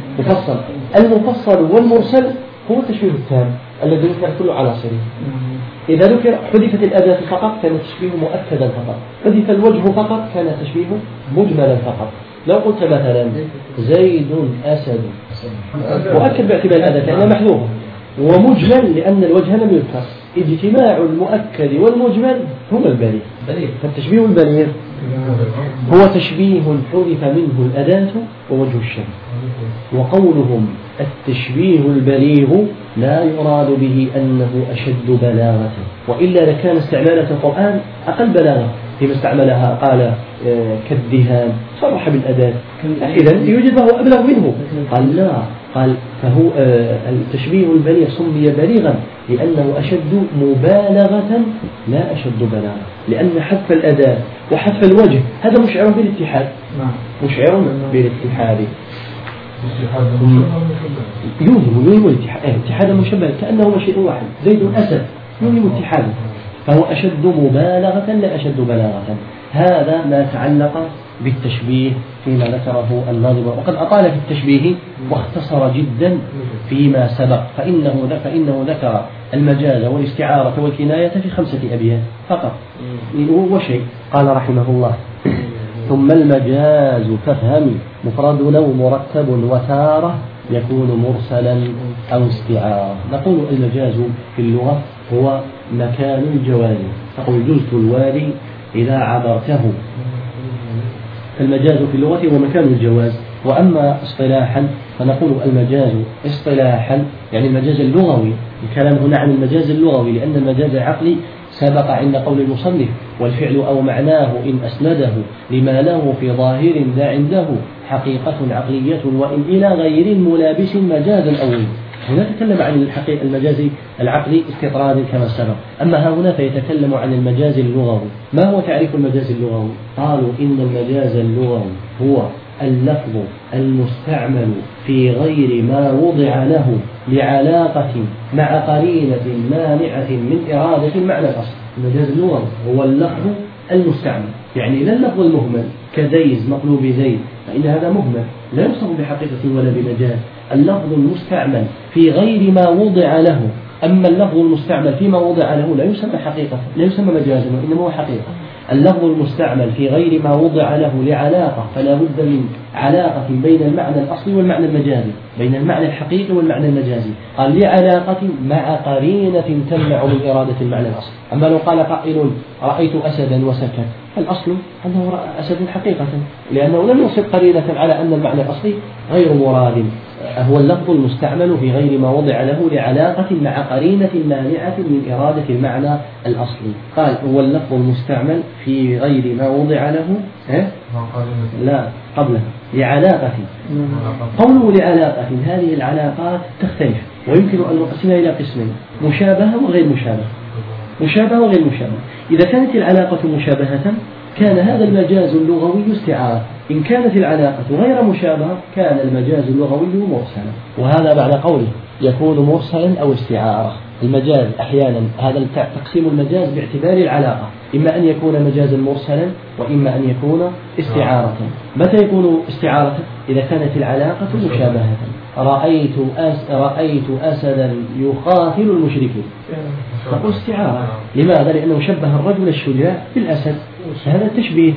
المفصل والمرسل هو التشبيه التام الذي ذكر كل عناصره. إذا ذكر حذفت الأداة فقط كان التشبيه مؤكدا فقط، حذف الوجه فقط كان التشبيه مجملا فقط. لو قلت مثلا زيد أسد مؤكد باعتبار الأداة لأنها محذوفة، ومجمل لأن الوجه لم يذكر، اجتماع المؤكد والمجمل هو البليغ. فالتشبيه البليغ هو تشبيه حذف منه الأداة ووجه الشبه. وقولهم التشبيه البليغ لا يراد به أنه أشد بلاغة، وإلا لكان استعمالة القرآن أقل بلاغة فيما استعملها، قال كالدهان صرح بالأداة، إذن يوجد فهو أبلغ منه. قال لا، قال فهو التشبيه البليغ سمي بليغا لأنه أشد مبالغة لا أشد بلاغة، لأن حذف الأداة وحذف الوجه هذا مشعر بالاتحاد، مشعر بالاتحاد، يوهم الاتحاد مشبه كأنه شيء واحد. زيد أسد يوهم اتحاده، فهو أشد مبالغة لا أشد بلاغة. هذا ما تعلق بالتشبيه فيما ذكره الناظم، وقد أطال في التشبيه واختصر جدا فيما سبق، فإنه ذكر المجاز والاستعارة والكناية في 5 أبيات فقط وشيء. قال رحمه الله ثم المجاز فافهم مفرد لو مركب وتارة يكون مرسلا أو استعارة. نقول المجاز في اللغة هو مكان الجواز، تقول جزت الوالي إذا عبرته، المجاز في اللغة هو مكان الجواز. وأما اصطلاحا فنقول المجاز اصطلاحا يعني المجاز اللغوي، الكلام هنا عن المجاز اللغوي، لأن المجاز العقلي سبق عند قول المصنف والفعل أو معناه إن أسنده لما له في ظاهر ذا عنده حقيقة عقلية وإن إلى غير ملابس مجازا أول. هنا تكلم عن المجاز العقلي استطرادا كما سبق، أما ها هنا فيتكلم عن المجاز اللغوي. ما هو تعريف المجاز اللغوي؟ قالوا إن المجاز اللغوي هو اللفظ المستعمل في غير ما وضع له لعلاقة مع قرينة مانعة من إرادة معنى الأصل. المجاز اللغوي هو اللفظ المستعمل، يعني لا اللفظ المهمل كزيز مقلوب زيد، فإن هذا مهمل لا يوصف بحقيقة ولا بمجاز. اللفظ المستعمل في غير ما وضع له أما اللفظ المستعمل فيما وضع له لا يسمى حقيقة، لا يسمى مجازا، وإنما هو حقيقة. اللفظ المستعمل في غير ما وضع له لعلاقة، فلا بد من علاقة بين المعنى الأصلي والمعنى المجازي، بين المعنى الحقيقي والمعنى المجازي. قال لعلاقة مع قرينة تمنع من إرادة المعنى الأصلي. أما لو قال قائل رأيت أسدا وسكت، الأصل أنه رأى أسد حقيقة، لأنه لم يصب قرينة على أن المعنى الأصلي غير مراد. هو اللفظ المستعمل في غير ما وضع له لعلاقة مع قرينة مانعة من إرادة المعنى الأصلي. قال هو اللفظ المستعمل في غير ما وضع له لا قبله لعلاقة. قوله لعلاقة، هذه العلاقات تختلف ويمكن أن نقسمها إلى قسمين: مشابهة وغير مشابهة. مشابهة وغير مشابهة. إذا كانت العلاقة مشابهة كان هذا المجاز اللغوي استعارة. إن كانت العلاقة غير مشابهة كان المجاز اللغوي مرسلا. وهذا بعد قوله يكون مرسلا أو استعارة. المجاز أحيانا هذا تقسيم المجاز باعتبار العلاقة، إما أن يكون مجازا مرسلا وإما أن يكون استعارة. متى يكون استعارة؟ إذا كانت العلاقة مشابهة. رأيت أسدا يقاتل المشركين، تقول استعارة. لماذا؟ لأنه شبه الرجل الشجاع بالأسد، هذا التشبيه.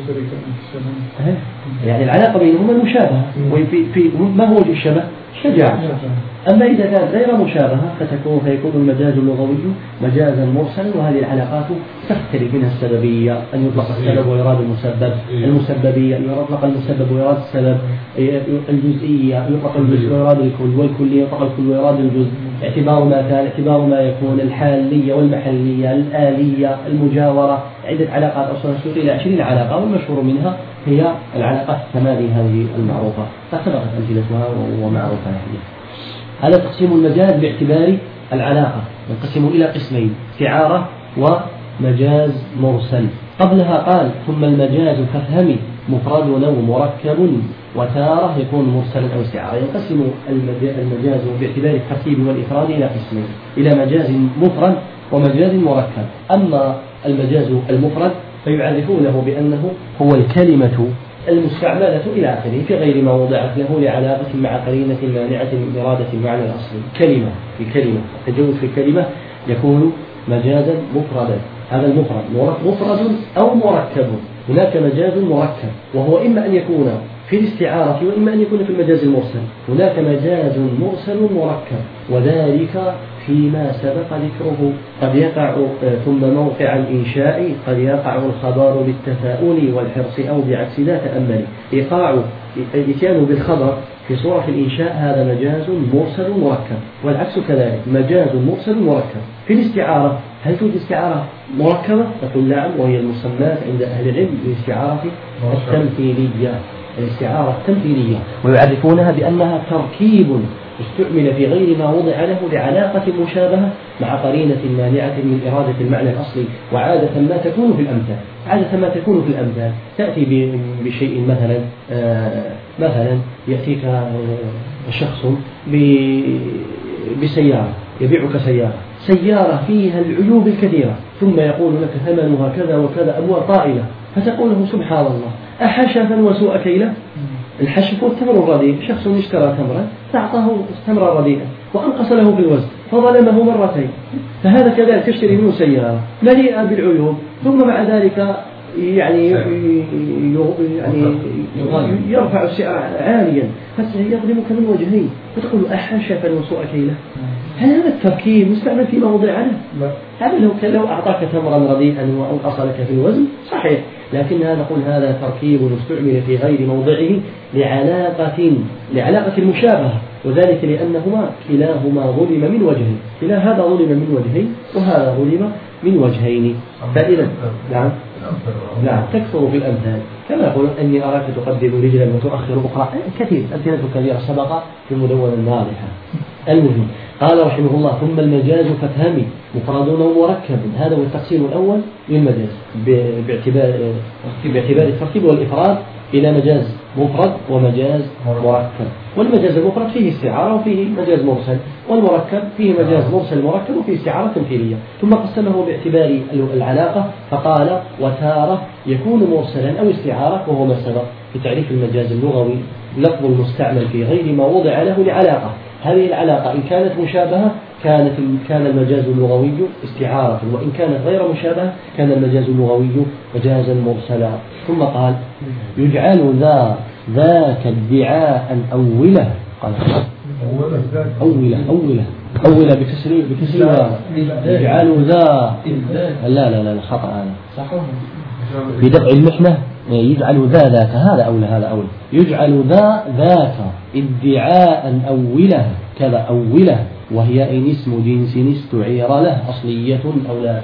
يعني العلاقة بينهما المشابهة. ما هو وجه الشبه؟ شجاع. أما إذا كانت غير مشابهة فيكون المجاز اللغوي مجازا مرسلا. وهذه العلاقات تختلف منها السببية، أن يطلق السبب ويراد المسبب، المسببية أن يطلق المسبب ويراد السبب، الجزئية يطلق الجزء ويراد الكل، والكلية يطلق الكل ويراد الجزء. اعتبار ما كان، اعتبار ما يكون، الحالية والمحلية، الآلية، المجاورة. عدة علاقات أصلا تشير إلى 20 علاقة، والمشهور منها هي العلاقات الثمانية هذه المعروفة، فسبقت أمثلتها ومعروفة. هذا تقسيم المجاز باعتبار العلاقة، ينقسم إلى قسمين: استعارة ومجاز مرسل. قبلها قال ثم المجاز فافهمي مفرد أو مركب وتارة يكون مرسلا أو استعارة. ينقسم المجاز باعتبار الترتيب والإفراد إلى قسمين: إلى مجاز مفرد ومجاز مركب. أما المجاز المفرد فيعرفونه بأنه هو الكلمة المستعملة إلى آخره في غير ما وضعت له لعلاقة مع قرينة مانعة من إرادة المعنى الأصلي. كلمة في كلمة، التجوز في كلمة يكون مجازا مفردا. هذا المفرد مفرد أو مركب. هناك مجاز مركب وهو إما أن يكون في الاستعارة وإما أن يكون في المجاز المرسل. هناك مجاز مرسل مركب، وذلك فيما سبق ذكره. قد يقع ثم موقع الإنشاء قد يقع الخبر بالتفاؤل والحرص أو بعكس ذا تأمل. الإتيان بالخبر في صورة الإنشاء هذا مجاز مرسل مركب، والعكس كذلك مجاز مرسل مركب. في الاستعارة هل توجد استعارة مركبة؟ نقول نعم، وهي المسمات عند أهل العلم بالاستعارة التمثيلية. الاستعارة التمثيلية، ويعرفونها بأنها تركيب استعمل في غير ما وضع له لعلاقة مشابهة مع قرينة مانعة من إرادة المعنى الأصلي. وعادة ما تكون في الأمثال تأتي بشيء مثلا يأتيك شخص بسيارة، يبيعك سيارة فيها العيوب الكثيرة، ثم يقول لك ثمنها كذا وكذا، أموال طائلة، فتقول له سبحان الله أحشفا وسوء كيلة. الحشف والتمر الرديء، شخص اشترى تمرا فأعطاه تمرا رديئا وأنقص له في الوزن فظلمه مرتين. فهذا كذلك تشتري منه سيارة مليئة بالعيوب، ثم مع ذلك يعني يرفع السعر عاليا، فيظلمك من وجهين، فتقول أحشفا وسوء كيلة. هل هذا التركيب مستعمل فيما وضع عنه؟ هذا لو أعطاك تمرا رديئا وأنقص لك في الوزن صحيح، لكن نقول هذا تركيب استعمل في غير موضعه لعلاقة المشابهة، وذلك لأنهما كلاهما ظلم من وجهين. كلا هذا ظلم من وجهين وهذا ظلم من وجهين. فإذا نعم تكثر في الأمثال، كما يقول أني أراك تقدم رجلا وتؤخر أخرى، كثير أمثلة كثيرة سبق في المدونة الناضحة. المهم قال رحمه الله ثم المجاز فافهمي مفرد ومركب. هذا هو التقسيم الأول للمجاز باعتبار الترتيب والإفراد إلى مجاز مفرد ومجاز مركب. والمجاز المفرد فيه استعارة وفيه مجاز مرسل، والمركب فيه مجاز مرسل مركب وفيه استعارة تمثيلية. ثم قسمه باعتبار العلاقة فقال وتارة يكون مرسلا أو استعارة، وهو ما سبق في تعريف المجاز اللغوي: لفظ المستعمل في غير ما وضع له لعلاقة. هذه العلاقة إن كانت مشابهة كان المجاز اللغوي استعارة، وإن كانت غير مشابهة كان المجاز اللغوي مجازا مرسلا. ثم قال يجعل ذاك ادعاء أوله، قال أوله بكسر يجعل ذا، لا خطأ هذا في دفع المحنة، يجعل ذاك، هذا أولى يجعل ذاك ادعاء أوله كذا أوله، وهي إن اسم جنس استعير له أصلية أو لا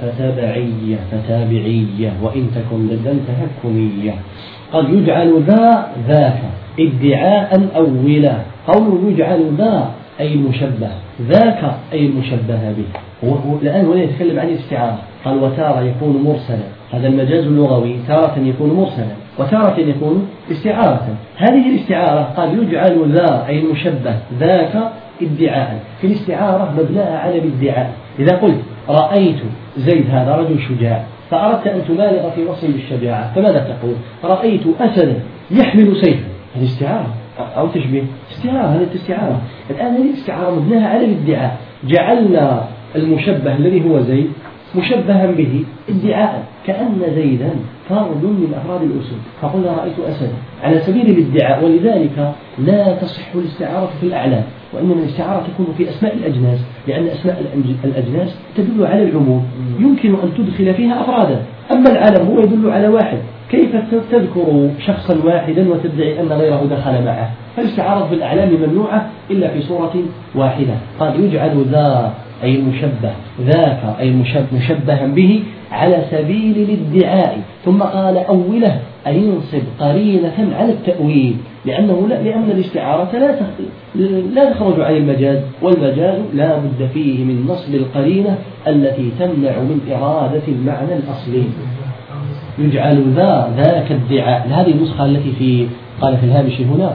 فتابعية وإن تكن ضدا تهكمية. قد يجعل ذاك ادعاء أوله، قوله يجعل ذا أي المشبه، ذاك أي المشبه به. الآن هنا يتكلم عن الاستعارة، قال وتارة يكون مرسلا، هذا المجاز اللغوي تارة يكون مرسلا وتارة يكون استعارة. هذه الاستعارة قال يجعل ذا أي المشبه ذاك ادعاء، في الاستعارة مبناها على الادعاء. إذا قلت رأيت زيد هذا رجل شجاع، فأردت أن تبالغ في وصف الشجاعة، فماذا تقول؟ رأيت أسدا يحمل سيفا، هذه استعارة أو تشبيه استعارة، هذه استعارة. الآن هذه الاستعارة مبناها على الادعاء، جعلنا المشبه الذي هو زيد مشبها به ادعاء، كأن زيدا فرد من أفراد الأسد، فقلنا رأيت أسدا على سبيل الادعاء. ولذلك لا تصح الاستعارة في الأعلام، وإنما الاستعارة تكون في أسماء الأجناس، لأن أسماء الأجناس تدل على العموم، يمكن أن تدخل فيها أفرادا. أما العلم هو يدل على واحد، كيف تذكر شخصا واحدا وتدعي أن غيره دخل معه؟ فالاستعارة في الأعلام ممنوعة إلا في صورة واحدة. قال يجعل ذا أي المشبه، ذاك أي مشبها به على سبيل الادعاء. ثم قال أوله أي ينصب قرينة على التأويل، لأن الاستعارة لا تخرج عن المجاز، والمجاز لا بد فيه من نصب القرينة التي تمنع من إرادة المعنى الأصلي. يجعل ذاك ادعاء، هذه النسخة التي قال في الهامش هنا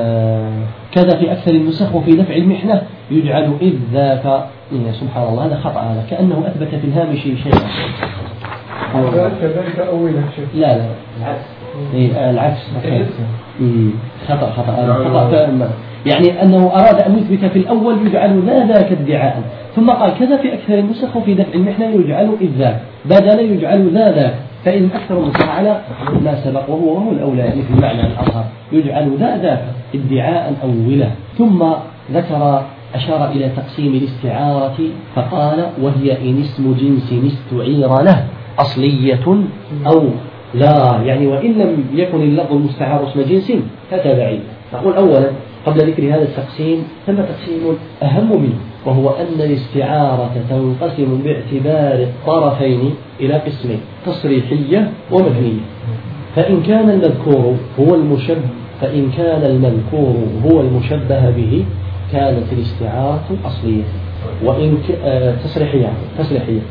كذا في أكثر النسخ. وفي دفع المحنة يجعل إذ ذاك، سبحان الله هذا خطأ، هذا كأنه أثبت في الهامش شيئا. كذلك أوله شيء، لا العكس خطأ يعني أنه أراد أن يثبت في الأول يجعل ذاك ادعاء، ثم قال كذا في أكثر النسخ. وفي دفع المحنة يجعل إذ ذاك بدل يجعل ذاك، فإن أكثر النسخ على ما سبق وهو الأولى، يعني في المعنى الأظهر يجعل ذاك ادعاء أوله. ثم أشار إلى تقسيم الاستعارة فقال وهي إن اسم جنس استعير له أصلية أو لا، يعني وإن لم يكن اللفظ المستعار اسم جنس فتبعي. نقول أولا قبل ذكر هذا التقسيم ثم تقسيم أهم منه، وهو أن الاستعارة تنقسم باعتبار الطرفين إلى قسمين، تصريحية ومبنية. فإن كان المذكور هو المشبه به كانت الاستعارة أصلية تصريحية.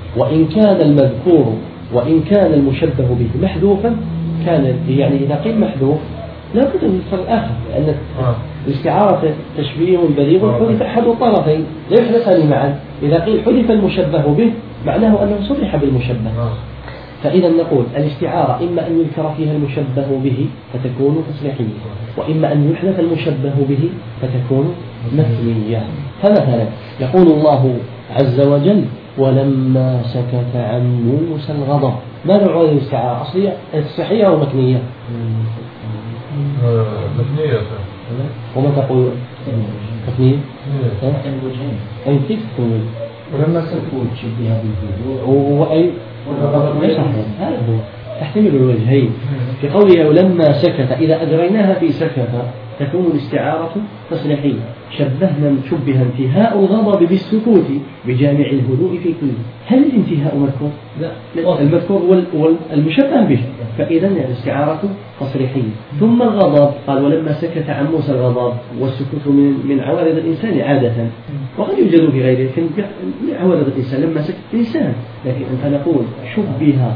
وإن كان المشبه به محذوفا كان، يعني إذا قيل محذوف لا بد من الفرق الآخر، لأن الاستعارة تشبيه بليغ حذف أحد الطرفين لا يحدثان معا. إذا قيل حذف المشبه به معناه أنه صرح بالمشبه. فإذا نقول الاستعارة إما أن يذكر فيها المشبه به فتكون تصريحية، وإما أن يحذف المشبه به فتكون مثلية. فمثلا يقول الله عز وجل ولما سكت عن موسى الغضب، ما نوع هذه الاستعارة؟ أصلية تصريحية أو مكنية؟ مكنية. وما تقول مكنية؟ أي كيف تقول ولما سكت شبه وأي هذا هو تحتمل الوجهين في قوله ولما سكت. إذا أجريناها في سكت تكون الاستعارة تصريحية، شبه انتهاء الغضب بالسكوت بجامع الهدوء في كله. هل الانتهاء مذكور؟ لا، المذكور والمشبه به، فإذا الاستعارة تصريحية. ثم الغضب قال ولما سكت عن موسى الغضب، والسكوت من عوارض الإنسان عادة، وقد يوجد في غيره، لكن من عوارض الإنسان لما سكت الإنسان. لكن فنقول شبه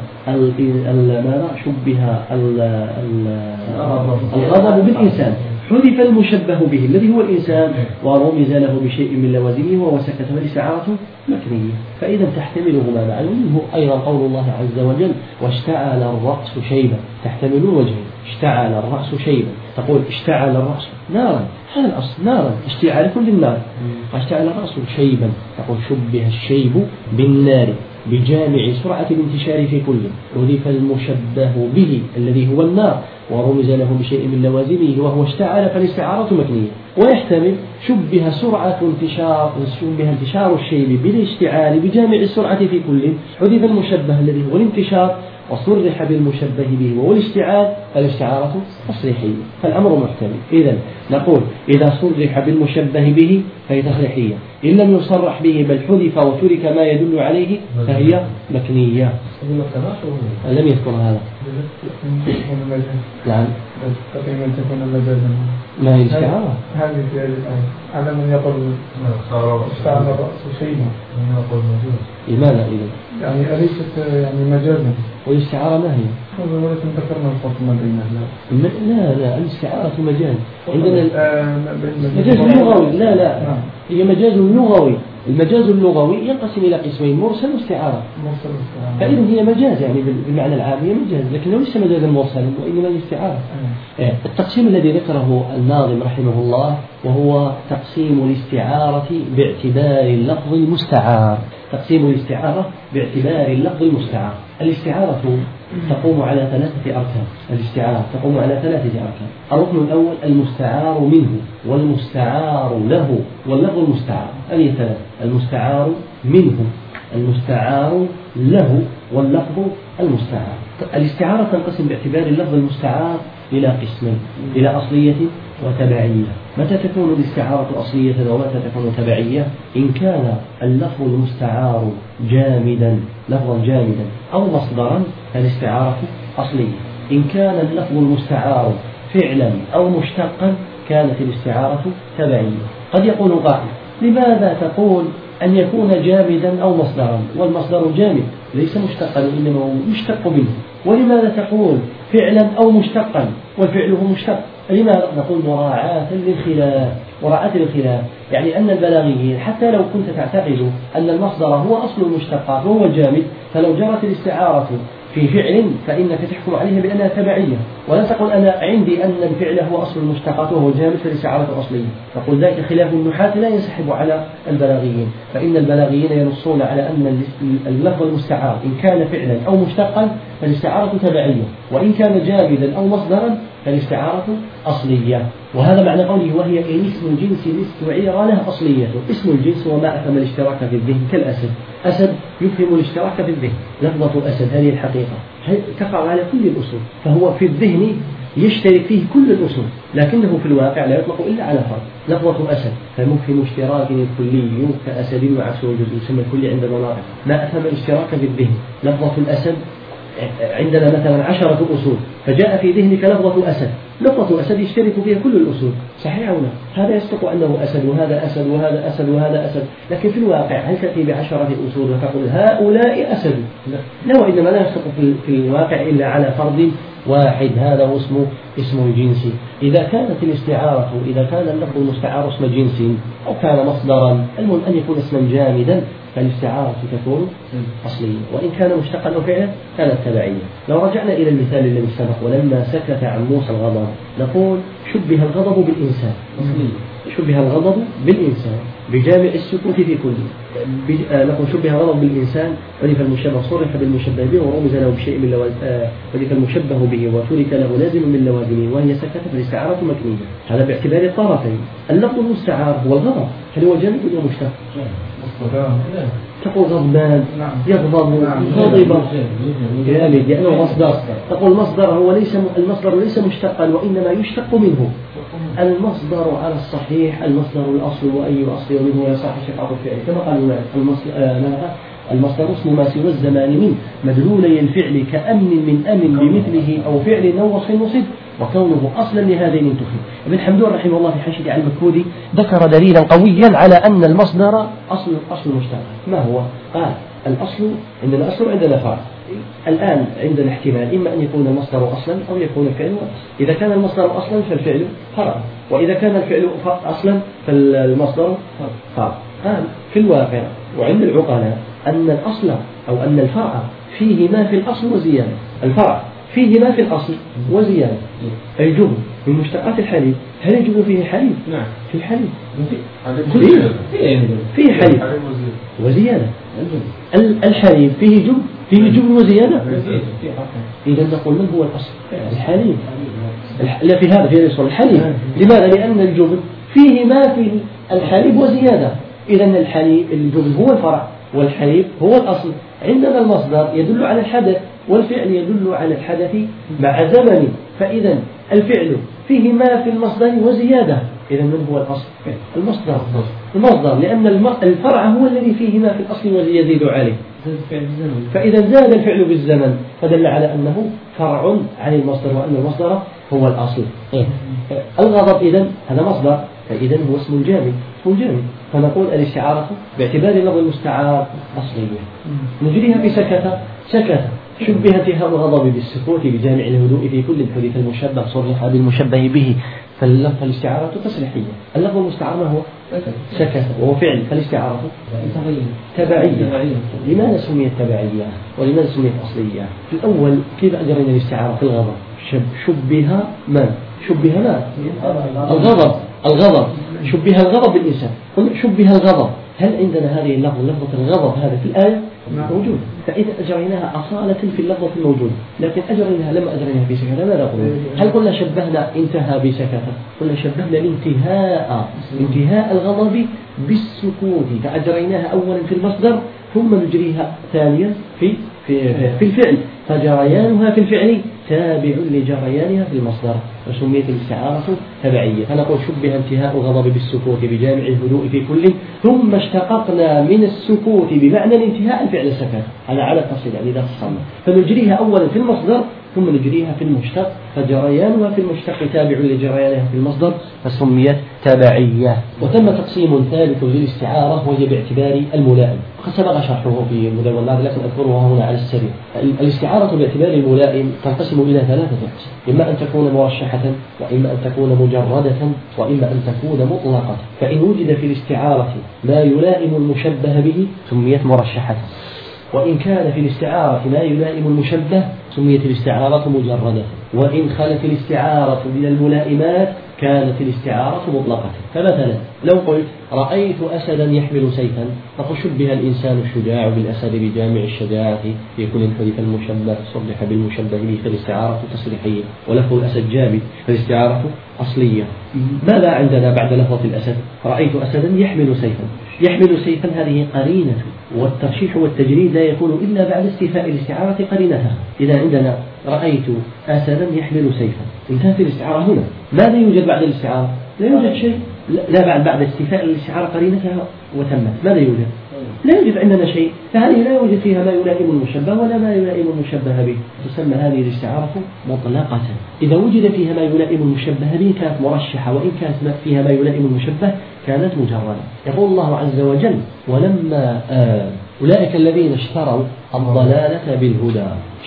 الغضب بالإنسان، حذف المشبه به الذي هو الإنسان ورمز له بشيء من لوازمه وهو سكت، والاستعارة مكنية. فإذا تحتملهما معا. ومنه أيضا قول الله عز وجل واشتعل الرأس شيبا، تحتمل وجهين. اشتعل الرأس شيبا، تقول اشتعل الرأس نارا، هذا الأصل نارا، اشتعال كل النار. اشتعل الرأس شيبا، تقول شبه الشيب بالنار بجامع سرعة الانتشار في كل، أضيف المشبه به الذي هو النار ورمز له بشيء من لوازمه وهو اشتعل، فالاستعارة مكنية. ويحتمل شبه انتشار الشيب بالاشتعال بجامع السرعة في كل، أضيف المشبه الذي هو الانتشار وصرح بالمشبه به وهو الاشتعال، فالاستعارة تصريحية، فالأمر محتمل. إذن نقول إذا صرح بالمشبه به فهي تصريحية، إن لم يصرح به بل حذف وترك ما يدل عليه فهي مكنية. لم يذكر هذا. نعم. تقريبا تكون مجازا. ما هي الاستعارة؟ هذه في الآية على من يقول اشتعل الرأس شيبا. لماذا إذن؟ يعني أليست يعني مجازا؟ والاستعارة ما هي؟ ولكن ذكرنا الفرق ما بينها. لا الاستعارة مجاز. عندنا مجاز لغوي. لا هي مجاز لغوي. المجاز اللغوي ينقسم إلى قسمين: مرسل واستعارة. فإذا هي مجاز يعني بالمعنى العام هي مجاز، لكنه ليس مجازا مرسلا وإنما هي استعارة. التقسيم الذي ذكره الناظم رحمه الله وهو تقسيم الاستعارة باعتبار اللفظ المستعار. تقسيم الاستعارة باعتبار اللفظ المستعار. الاستعارة تقوم على 3 أركان. الاستعارة تقوم على 3 أركان. الركن الأول المستعار منه والمستعار له واللفظ المستعار. هذه 3: المستعار منه، المستعار له، واللفظ المستعار. الاستعارة تنقسم باعتبار اللفظ المستعار إلى قسمين: إلى أصلية وتبعية. متى تكون الاستعارة أصلية ومتى تكون تبعية؟ إن كان اللفظ المستعار جامدا، لفظا جامدا أو مصدرا، فالاستعارة أصلية. إن كان اللفظ المستعار فعلا أو مشتقا كانت الاستعارة تبعية. قد يقول قائل: لماذا تقول أن يكون جامدا أو مصدرا والمصدر جامد ليس مشتقا إنما يشتق منه؟ ولماذا تقول فعلا أو مشتقا والفعل هو مشتق؟ لماذا؟ نقول مراعاة للخلاف، يعني أن البلاغيين حتى لو كنت تعتقد أن المصدر هو أصل المشتقات وهو الجامد، فلو جرت الاستعارة في فعل فإنك تحكم عليها بأنها تبعية، ولا تقول أنا عندي أن الفعل هو أصل المشتقات وهو الجامد فالاستعارة أصلية. نقول ذلك خلاف النحاة لا ينسحب على البلاغيين، فإن البلاغيين ينصون على أن اللفظ المستعار إن كان فعلا أو مشتقا فالاستعارة تبعية، وإن كان جامدا أو مصدرا فالاستعارة أصلية. وهذا معنى قوله: وهي إن اسم الجنس الاستعير له أصلية. اسم الجنس وما أفهم الاشتراك في الذهن كالأسد. أسد يفهم الاشتراك في الذهن، لفظة أسد هذه الحقيقة تقع على كل الأصول، فهو في الذهن يشترك فيه كل الأصول، لكنه في الواقع لا يطلق إلا على فرد. لفظة أسد فمفهم اشتراك الكلي كأسد وعكسه الجزء يسمى الكلي عند المناطق. ما أفهم الاشتراك في الذهن لفظة الأسد عندنا مثلا 10 أصول، فجاء في ذهنك لفظة أسد، لفظة أسد يشترك فيها كل الأصول، صحيح أو لا؟ هذا يصدق أنه أسد وهذا أسد وهذا أسد وهذا أسد، لكن في الواقع هل تأتي ب10 أصول وتقول هؤلاء أسد؟ لا، وإنما لا يصدق في الواقع إلا على فرد واحد، هذا هو اسم الجنس. إذا كانت الاستعارة، إذا كان اللفظ المستعار اسم جنس أو كان مصدرا، المهم أن يكون اسما جامدا، فالاستعارة تكون أصلية، وإن كان مشتقا أو فعلا كانت تبعية. لو رجعنا إلى المثال الذي سبق: ولما سكت عن موسى الغضب، نقول شبه الغضب بالإنسان، شبه الغضب بالإنسان بجامع السكوت في كله. نقول شبه الغضب بالإنسان، ولف المشبه صرح بالمشبه به ورمز له بشيء من ولف المشبه به وترك له لازم من لوازمه وهي سكتت، فالاستعارة مكنية. هذا باعتبار الطرفين. اللفظ المستعار هو الغضب، هل هو جامد ولا مشتق؟ تقول غضبان، يغضب، غاضبا، جامد لأنه مصدر. تقول المصدر هو المصدر ليس مشتقا وإنما يشتق منه. المصدر على الصحيح المصدر الأصل، وأي أصل منه يصح شقاق الفعل، كما قال المصدر اسم ما سوى الزمان من مدلولي الفعل كأمن من أمن بمثله أو فعل أو وصف نصب، وكونه أصلا لهذين انتخب. ابن حمدون رحمه الله في حاشية على المكودي ذكر دليلا قويا على أن المصدر أصل مشتق. ما هو؟ قال الأصل عندنا أصل وعندنا فرع. الآن عندنا احتمال: إما أن يكون المصدر أصلا أو يكون الفعل أصلا. إذا كان المصدر أصلا فالفعل فرع، وإذا كان الفعل أصلا فالمصدر فرع. في الواقع وعند العقلاء أن الأصل أو أن الفرع فيه ما في الأصل وزيادة. الفرع فيه ما في الأصل وزيادة. الجبن من مشتقات الحليب، هل الجبن فيه حليب؟ نعم في حليب، فيه حليب وزيادة. الحليب فيه جبن وزيادة. إذا نقول من هو الأصل؟ الحليب. لا، في هذا في رسول الحليب. لماذا؟ لأن الجبن فيه ما في الحليب وزيادة. إذا الجبن هو الفرع والحليب هو الأصل. عندنا المصدر يدل على الحدث والفعل يدل على الحدث مع زمن، فإذا الفعل فيه ما في المصدر وزيادة. إذا من هو الأصل؟ المصدر، لأن الفرع هو الذي فيه ما في الأصل ويزيد عليه. فإذا زاد الفعل بالزمن فدل على أنه فرع عن المصدر وأن المصدر هو الأصل. الغضب إذن هذا مصدر، فإذا هو اسم جامد. فنقول الاستعارة باعتبار اللفظ المستعار أصلية. نجريها في سكت شبه انتهاء الغضب بالسكوت بجامع الهدوء في كل الحديث المشبه صرح بالمشبه به، فالاستعارة تصريحية. اللفظ المستعار ما هو؟ سكت، وهو فعل، فالاستعارة تبعية. لماذا سميت تبعية ولماذا سميت أصلية؟ في الأول كيف أجرينا الاستعارة في الغضب؟ شبه ما الغضب شبه الغضب بالإنسان. شبه الغضب، هل عندنا هذه لفظة الغضب هذا في الآية؟ موجود. فإذا أجريناها أصالة في اللفظة الموجود، لكن أجريناها لما أجريناها في سكتة ماذا نقول؟ هل قلنا شبهنا انتهى بسكتة؟ قلنا شبهنا انتهاء الغضب بالسكوت، فأجريناها أولا في المصدر ثم نجريها ثانيا في الفعل، فجريانها في الفعل تابع لجريانها في المصدر، وسميت الاستعارة تبعية. فنقول شبه انتهاء الغضب بالسكوت بجامع الهدوء في كل، ثم اشتققنا من السكوت بمعنى الانتهاء الفعل السكت، هذا على التفصيل يعني ذات الصمة. فنجريها أولا في المصدر ثم نجريها في المشتق، فجريانها في المشتق تابع لجريانها في المصدر فسميت تبعية. وتم تقسيم ثالث للاستعارة وهي باعتبار الملائم، قد سبق شرحه في المدونات لكن أذكرها هنا على السريع. الاستعارة باعتبار الملائم تنقسم إلى 3 أقسام: إما أن تكون مرشحة، وإما أن تكون مجردة، وإما أن تكون مطلقة. فإن وجد في الاستعارة ما يلائم المشبه به سميت مرشحة، وإن كان في الاستعارة ما يلائم المشبه سميت الاستعارة مجردة، وإن خلت الاستعارة من الملائمات كانت الاستعارة مطلقة. فمثلا لو قلت رأيت أسدا يحمل سيفا، فقد شبه الإنسان الشجاع بالأسد بجامع الشجاعة في كل حديث المشبه صرح بالمشبه به، فالاستعارة تصريحية. ولفظ الأسد جامد فالاستعارة أصلية. ماذا عندنا بعد لفظة الأسد؟ رأيت أسدا يحمل سيفا هذه قرينة، والترشيح والتجريد لا يكون إلا بعد استيفاء الاستعارة قرينتها. إذا عندنا رأيت أسدا يحمل سيفا، انتهت الاستعارة هنا. ماذا يوجد بعد الاستعارة؟ لا يوجد شيء. لا بعد استيفاء الاستعارة قرينتها وتمت، ماذا يوجد؟ لا يوجد عندنا شيء. فهذه لا يوجد فيها ما يلائم المشبه ولا ما يلائم المشبه به، تسمى هذه الاستعارة مطلقة. إذا وجد فيها ما يلائم المشبه به كانت مرشحة، وإن كانت فيها ما يلائم المشبه كانت مجردة. يقول الله عز وجل: ولما أولئك الذين اشتروا الضلالة بالهدى.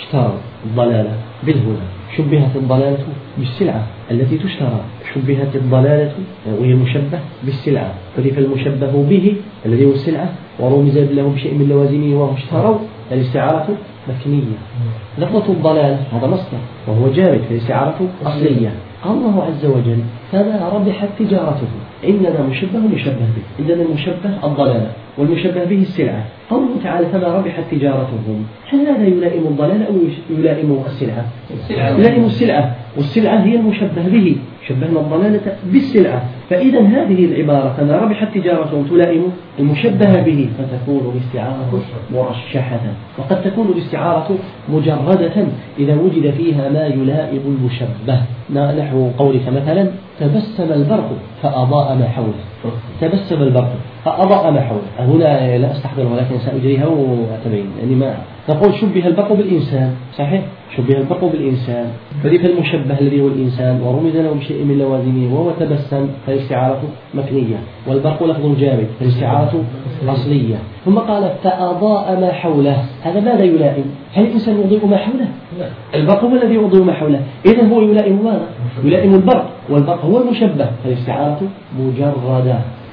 شبهت الضلالة بالسلعة التي تشترى، شبهت الضلالة وهي المشبه بالسلعة، فليف المشبه به الذي هو السلعة ورمز له بشيء من لوازمه وهو اشتروا، الاستعارة مكنية. لفظة الضلالة هذا مصدر وهو جامد، فالاستعارة أصلية. قال الله عز وجل: فما ربحت تجارته. عندنا مشبه به، عندنا المشبه الضلالة والمشبه به السلعة. قوله تعالى: فما ربحت تجارتهم، هل هذا يلائم الضلالة أو يلائم السلعة؟ يلائم السلعة، والسلعة هي المشبه به، شبهنا الضلالة بالسلعة. فإذا هذه العبارة فما ربحت تجارتهم تلائم المشبه به، فتكون الاستعارة مرشحة. وقد تكون الاستعارة مجردة إذا وجد فيها ما يلائم المشبه، نحو قولك مثلا: تبسم البرق فأضاء ما حوله. تبسم البرق فأضاء ما حوله، هنا لا أستحضر ولكن سأجريها وأتبين. يعني ما نقول شبه البرق بالإنسان، صحيح؟ شبه البرق بالإنسان، فذلك المشبه الذي هو الإنسان ورمز له بشيء من لوازمه وهو تبسم، فالاستعارة مكنية. والبرق لفظ جامد، فالاستعارة أصلية. ثم قال: فأضاء ما حوله، هذا ماذا يلائم؟ هل الإنسان يضيء ما حوله؟ البرق هو الذي يضيء ما حوله، إذن هو يلائم ماذا؟ يلائم البرق، والبرق هو المشبه، فالاستعارة مجردة.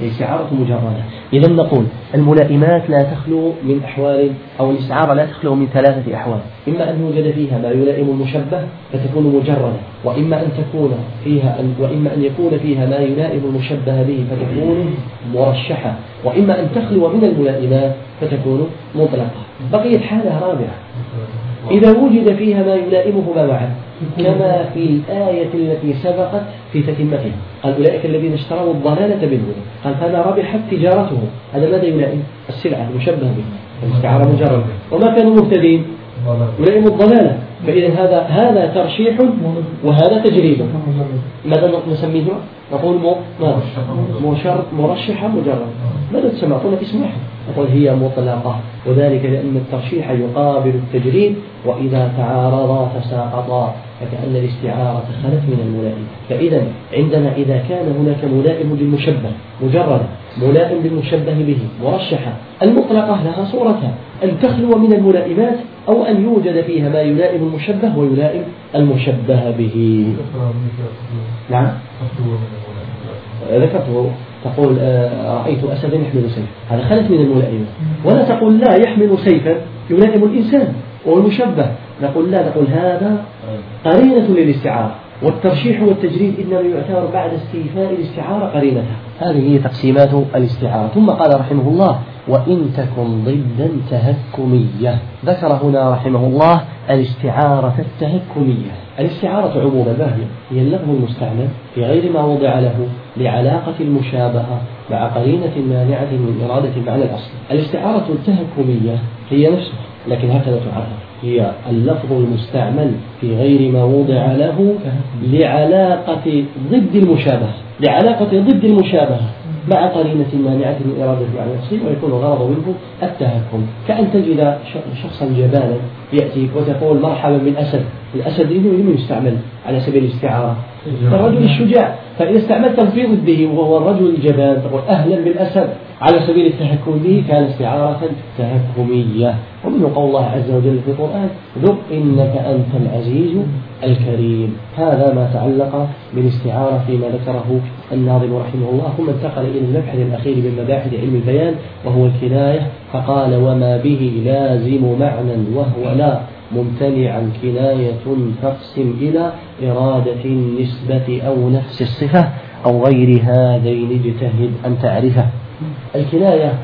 الاستعارة مجردة. إذا نقول الملائمات لا تخلو من أحوال، أو الاستعارة لا تخلو من ثلاثة أحوال: إما أن يوجد فيها ما يلائم المشبه فتكون مجردة، وإما أن يكون فيها ما يلائم المشبه به فتكون مرشحة، وإما أن تخلو من الملائمات فتكون مطلقة. بقيت حالة رابعة: إذا وجد فيها ما يلائمهما معا، كما في الآية التي سبقت في تتمتها. قال: أولئك الذين اشتروا الضلالة بالهدى، قال: فما ربحت تجارتهم. هذا ماذا يلائم؟ السلعة المشبه به، الاستعارة مجرد. وما كانوا مهتدين يلائم الضلالة. فإذا هذا ترشيح وهذا تجريد. ماذا نسميه؟ نقول مرشحة مجرد. ماذا تسمى؟ قلنا اسم واحد، نقول هي مطلقة، وذلك لأن الترشيح يقابل التجريد، وإذا تعارضا تساقطا، فكأن الاستعارة خلت من الملائم. فإذا عندنا إذا كان هناك ملائم للمشبه مجرد، ملائم للمشبه به مرشحة، المطلقة لها صورتها: أن تخلو من الملائمات، أو أن يوجد فيها ما يلائم المشبه ويلائم المشبه به. نعم، ذكرته. تقول: رأيت أسدا يحمل سيفا، هذا خلت من الملائمة. ولا تقول: لا يحمل سيفا يلائم الإنسان والمشبه. نقول: لا، نقول هذا قرينة للاستعارة، والترشيح والتجريد إنما يعتبر بعد استيفاء الاستعارة قرينتها. هذه هي تقسيمات الاستعارة. ثم قال رحمه الله: وإن تكن ضدا تهكمية. ذكر هنا رحمه الله الاستعارة التهكمية. الاستعارة عموما هي اللفظ المستعمل في غير ما وضع له لعلاقة المشابهة مع قرينة مانعة من إرادة المعنى الأصلي. الاستعارة التهكمية هي نفسها، لكن هكذا تعرف: هي اللفظ المستعمل في غير ما وضع له لعلاقة ضد المشابهة مع قرينة مانعة من إرادة المعنى الأصلي، ويكون الغرض منه التهكم. كأن تجد شخصا جبانا يأتيك وتقول: مرحبا بالأسد. الأسد لم يستعمل على سبيل الاستعارة، الرجل الشجاع. فإذا استعملته في ضده وهو الرجل الجبان تقول: أهلا بالأسد على سبيل التهكم به، كان استعارة تهكمية. ومن قول الله عز وجل في القرآن: ذق إنك أنت العزيز الكريم. هذا ما تعلق بالاستعارة فيما ذكره الناظم رحمه الله. ثم انتقل إلى المبحث الأخير من مباحث علم البيان، وهو الكناية. فقال: وما به لازم معنى وهو لا ممتنعا كناية تقسم إلى إرادة النسبة أو نفس الصفة أو غير هذين اجتهد أن تعرفه. الكناية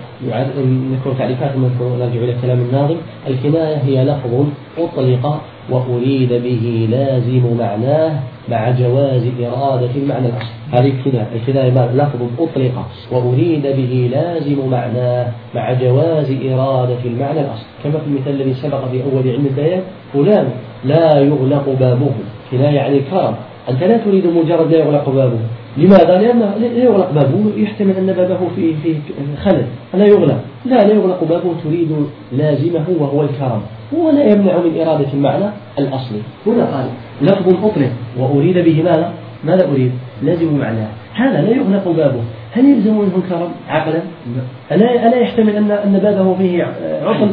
نذكر تعريفات نرجع إلى كلام الناظم. الكناية هي لفظ أطلق وأريد به لازم معناه مع جواز إرادة المعنى الأصلي. هذه الكناية لفظ أطلق وأريد به لازم معناه مع جواز إرادة المعنى الأصلي، كما في المثال الذي سبق في أول علم البيان: فلان لا يغلق بابه. كناية عن الكرم. أنت لا تريد مجرد لا يغلق بابه. لماذا؟ لأن لا يغلق بابه يحتمل أن بابه فيه خلل، لا يغلق. لا يغلق بابه، تريد لازمه وهو الكرم، ولا يمنع من إرادة المعنى الأصلي. هنا قال: لفظ أطلق وأريد به ماذا أريد؟ لازم معناه. هذا لا يغلق بابه، هل يلزم منه الكرم عقلا؟ ألا يحتمل أن بابه فيه عطل؟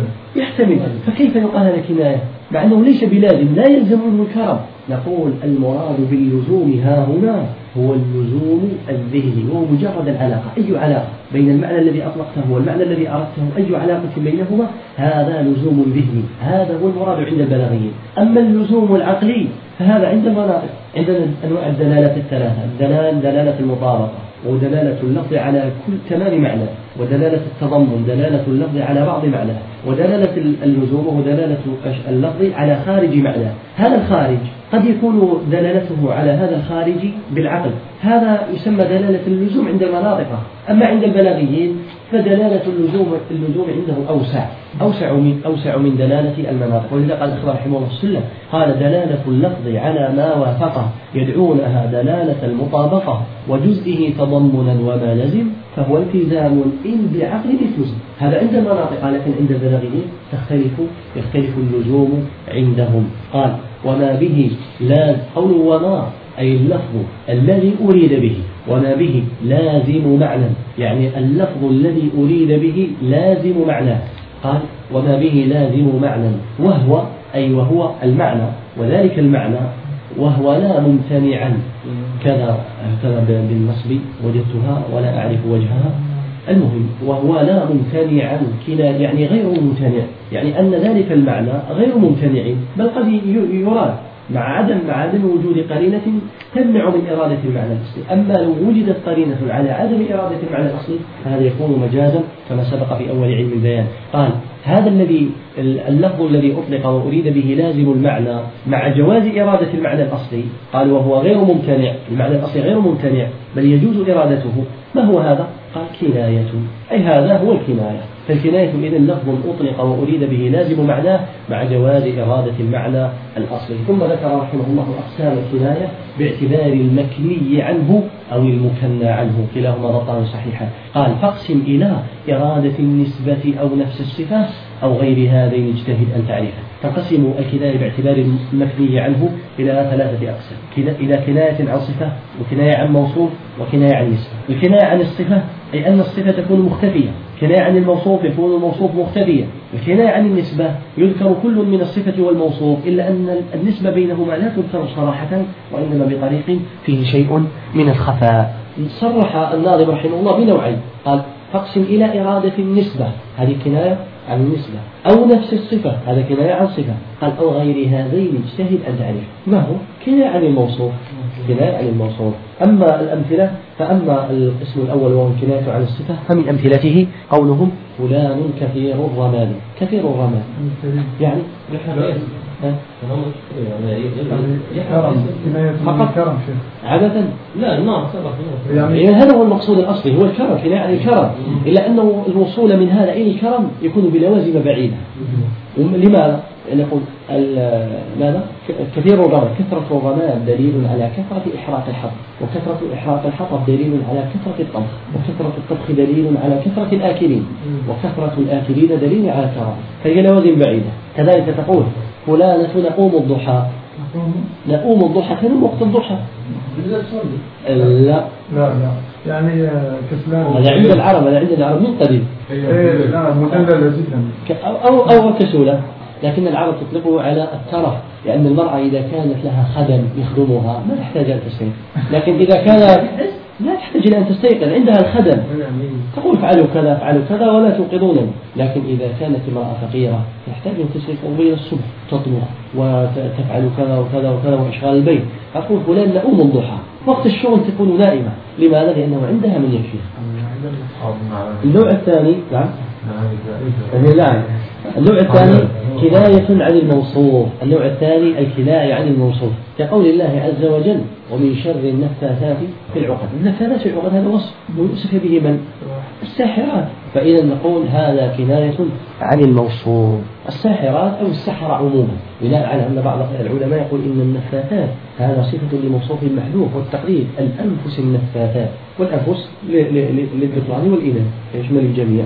يحتمل. فكيف يقال هذا كناية مع أنه ليس بلازم، لا يلزم منه الكرم؟ نقول: المراد باللزوم ها هنا هو اللزوم الذهني، وهو مجرد العلاقة. أي علاقة بين المعنى الذي أطلقته والمعنى الذي أردته، أي علاقة بينهما، هذا لزوم ذهني. هذا هو المراد عند البلاغيين. أما اللزوم العقلي فهذا عند المناطق. عندنا أنواع الدلالة الثلاثة: دلالة المطابقة، ودلالة اللفظ على كل تمام معنى، ودلالة التضمن، دلالة اللفظ على بعض معنى، ودلالة اللزوم ودلالة اللفظ على خارج معنى. هذا الخارج قد يكون دلالته على هذا الخارج بالعقل، هذا يسمى دلالة اللزوم عند المناطق. أما عند البلاغيين فدلالة اللزوم عندهم أوسع من دلالة المناطق. ولذا قال الأخضر رحمه الله السلة: قال: دلالة اللفظ على ما وافقه يدعونها دلالة المطابقة، وجزئه تضمنا وما لزم فهو التزام إن بعقل التزم. هذا عند المناطق، لكن عند البلاغيين يختلف اللزوم عندهم. قال: وما به لازم، قول وما أي اللفظ الذي أريد به، وما به لازم معنى، يعني اللفظ الذي أريد به لازم معنى. قال: وما به لازم معنى وهو المعنى، وذلك المعنى وهو لا ممتنعا كذا بالنصب وجدتها ولا أعرف وجهها. المهم وهو لا ممتنع يعني غير ممتنع، يعني أن ذلك المعنى غير ممتنع، بل قد يراد مع عدم وجود قرينة تمنع من إرادة المعنى الأصلي. أما لو وجدت قرينة على عدم إرادة المعنى الأصلي فهذا يكون مجازا كما سبق في أول علم البيان. قال هذا اللفظ الذي أطلق وأريد به لازم المعنى مع جواز إرادة المعنى الأصلي، قال وهو غير ممتنع، المعنى الأصلي غير ممتنع بل يجوز إرادته. ما هو هذا؟ قال كناية، أي هذا هو الكناية. فالكناية إذن لفظ أطلق وأريد به لازم معناه مع جواز إرادة المعنى الأصلي. ثم ذكر رحمه الله أقسام الكناية باعتبار المكني عنه أو المكنى عنه، كلاهما ضبطان صحيحا. قال فاقسم إلى إرادة النسبة أو نفس الصفة أو غير هذين اجتهد أن تعرفه. تنقسم الكناية باعتبار المكني عنه إلى 3 أقسام: إلى كناية عن صفة، وكناية عن موصوف، وكناية عن نسبة. الكناية عن الصفة أي أن الصفة تكون مختفية، كناية عن الموصوف يكون الموصوف مختفيا، الكناية عن النسبة يذكر كل من الصفة والموصوف إلا أن النسبة بينهما لا تذكر صراحة وإنما بطريق فيه شيء من الخفاء. صرح الناظم رحمه الله بنوعين، قال فاقسم إلى إرادة النسبة، هذه كناية عن النسبة، أو نفس الصفة، هذا كناية عن صفة. قال أو غير هذين اجتهد أن تعرف. ما هو؟ كناية عن الموصوف، كناية عن الموصوف. أما الأمثلة فأما القسم الأول وهو كناية عن الصفة فمن أمثلته قولهم فلان كثير الرماد. كثير الرماد يعني كرم عادة لا النار يعني هذا هو المقصود الأصلي، هو الكرم، كناية عن الكرم، إلا أنه الوصول من هذا إلى الكرم يكون بلوازم بعيدة. لماذا؟ نقول ماذا؟ كثير الرماد، كثرة الرماد دليل على كثرة إحراق الحطب، وكثرة إحراق الحطب دليل على كثرة الطبخ، وكثرة الطبخ دليل على كثرة الآكلين، وكثرة الآكلين دليل على كرم، فهي لوازم بعيدة. كذلك تقول فلانة نقوم الضحى، نقوم الضحى كان وقت الضحى. لا يعني كسلان، هذا عند العرب، هذا عند العرب من قديم. لا مدلل جدا أو كسولة، لكن العرب تطلقه على الترف، لأن المرأة إذا كانت لها خدم يخدمها ما تحتاج أن تستيقظ، لكن إذا كانت لا تحتاج إلى أن تستيقظ، عندها الخدم تقول فعلوا كذا فعلوا كذا ولا توقظونني. لكن إذا كانت امرأة فقيرة تحتاج أن تستيقظ بين الصبح تطبخ وتفعل كذا وكذا وكذا وإشغال البيت. أقول فلان نقوم الضحى، وقت الشغل تكون نائمة. لماذا؟ لأنه عندها من يكفيها. النوع الثاني النوع الثاني كناية عن الموصوف. النوع الثاني الكناية عن الموصوف كقول الله عز وجل ومن شر النفاثات في العقد. النفاثات في العقد هذا وصف ويوصف به من؟ الساحرات. فإذا نقول هذا كناية عن الموصوف، الساحرات أو السحرة عموما، بناء على أن بعض العلماء يقول إن النفاثات هذا صفة لموصوف محذوف، والتقدير الأنفس النفاثات، والأنفس للذكران والإناث يشمل الجميع.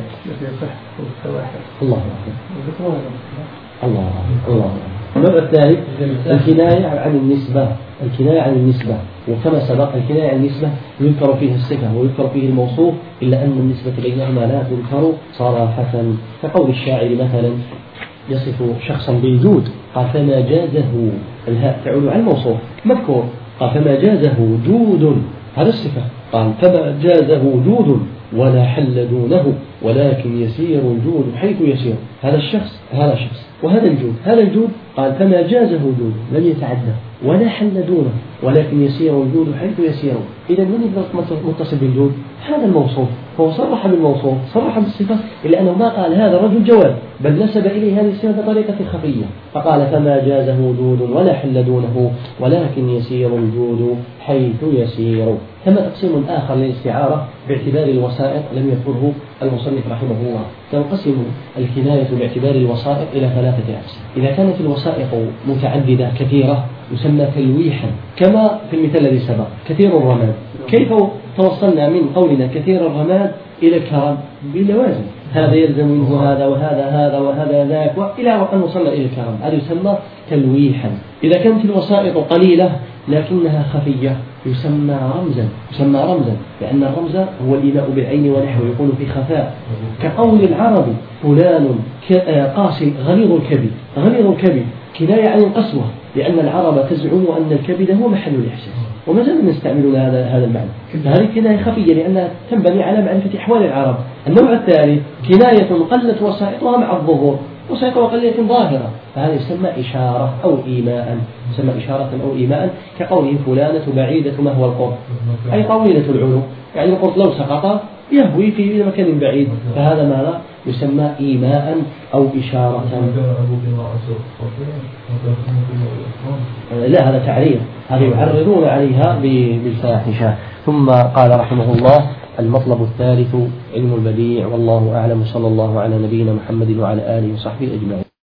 الله أكبر الله أكبر. النوع الثالث الكناية عن النسبة. الكناية عن النسبة، وكما سبق الكناية عن النسبة يذكر فيها الصفة ويذكر فيه الموصوف، إلا أن النسبة بينهما لا تذكر صراحة. كقول الشاعر مثلا يصف شخصا بالجود، قال فما جازه، الهاء تعود على الموصوف مذكور، قال فما جازه جود، هذا الصفة، قال فما جازه جود ولا حل دونه ولكن يسير الجود حيث يسير. هذا الشخص وهذا الجود، هذا الجود قال فما جازه جود لم يتعدى ولا حل دونه ولكن يسير الجود حيث يسير. إذا من متصل بالجود؟ هذا الموصوف، فهو صرح بالموصوف، صرح بالصفة، إلا أنه ما قال هذا الرجل جواد، بل نسب إليه هذه الصفة بطريقة خفية، فقال فما جازه جود ولا حل دونه ولكن يسير الجود حيث يسير. ثم تقسيم آخر للاستعارة باعتبار الوسائط لم يذكره المصنف رحمه الله. تنقسم الكناية باعتبار الوسائط إلى 3 أقسام. إذا كانت الوسائط متعددة كثيرة يسمى تلويحا، كما في المثال الذي سبق كثير الرماد. كيف توصلنا من قولنا كثير الرماد إلى الكرم؟ باللوازم، هذا يلزم منه هذا وهذا وهذا ذاك إلى أن وصلنا إلى الكرم، هذا يسمى تلويحا. إذا كانت الوسائط قليلة لكنها خفية يسمى رمزا، لأن الرمز هو الإيماء بالعين ونحوه، يكون في خفاء. كقول العرب فلان قاسي غليظ الكبد، كناية عن القسوة، لأن العرب تزعم أن الكبد هو محل الإحساس، وما زلنا نستعمل هذا المعنى. فهذه كناية خفية لأنها تنبني على معرفة أحوال العرب. النوع الثالث كناية قلت وسائطها مع الظهور، وسائطها قليلة ظاهرة، فهذا يسمى إشارة أو إيماء، يسمى إشارة أو إيماء، كقوله فلانة بعيدة ما هو القرب، أي طويلة العنق، يعني القرب لو سقط يهوي في مكان بعيد، فهذا ماذا يسمى إيماء أو إشارة. لا، هذا تعريف، هذا يعرضون عليها بالفاحشة. ثم قال رحمه الله: المطلب الثالث علم البديع، والله أعلم، صلى الله على نبينا محمد وعلى آله وصحبه أجمعين.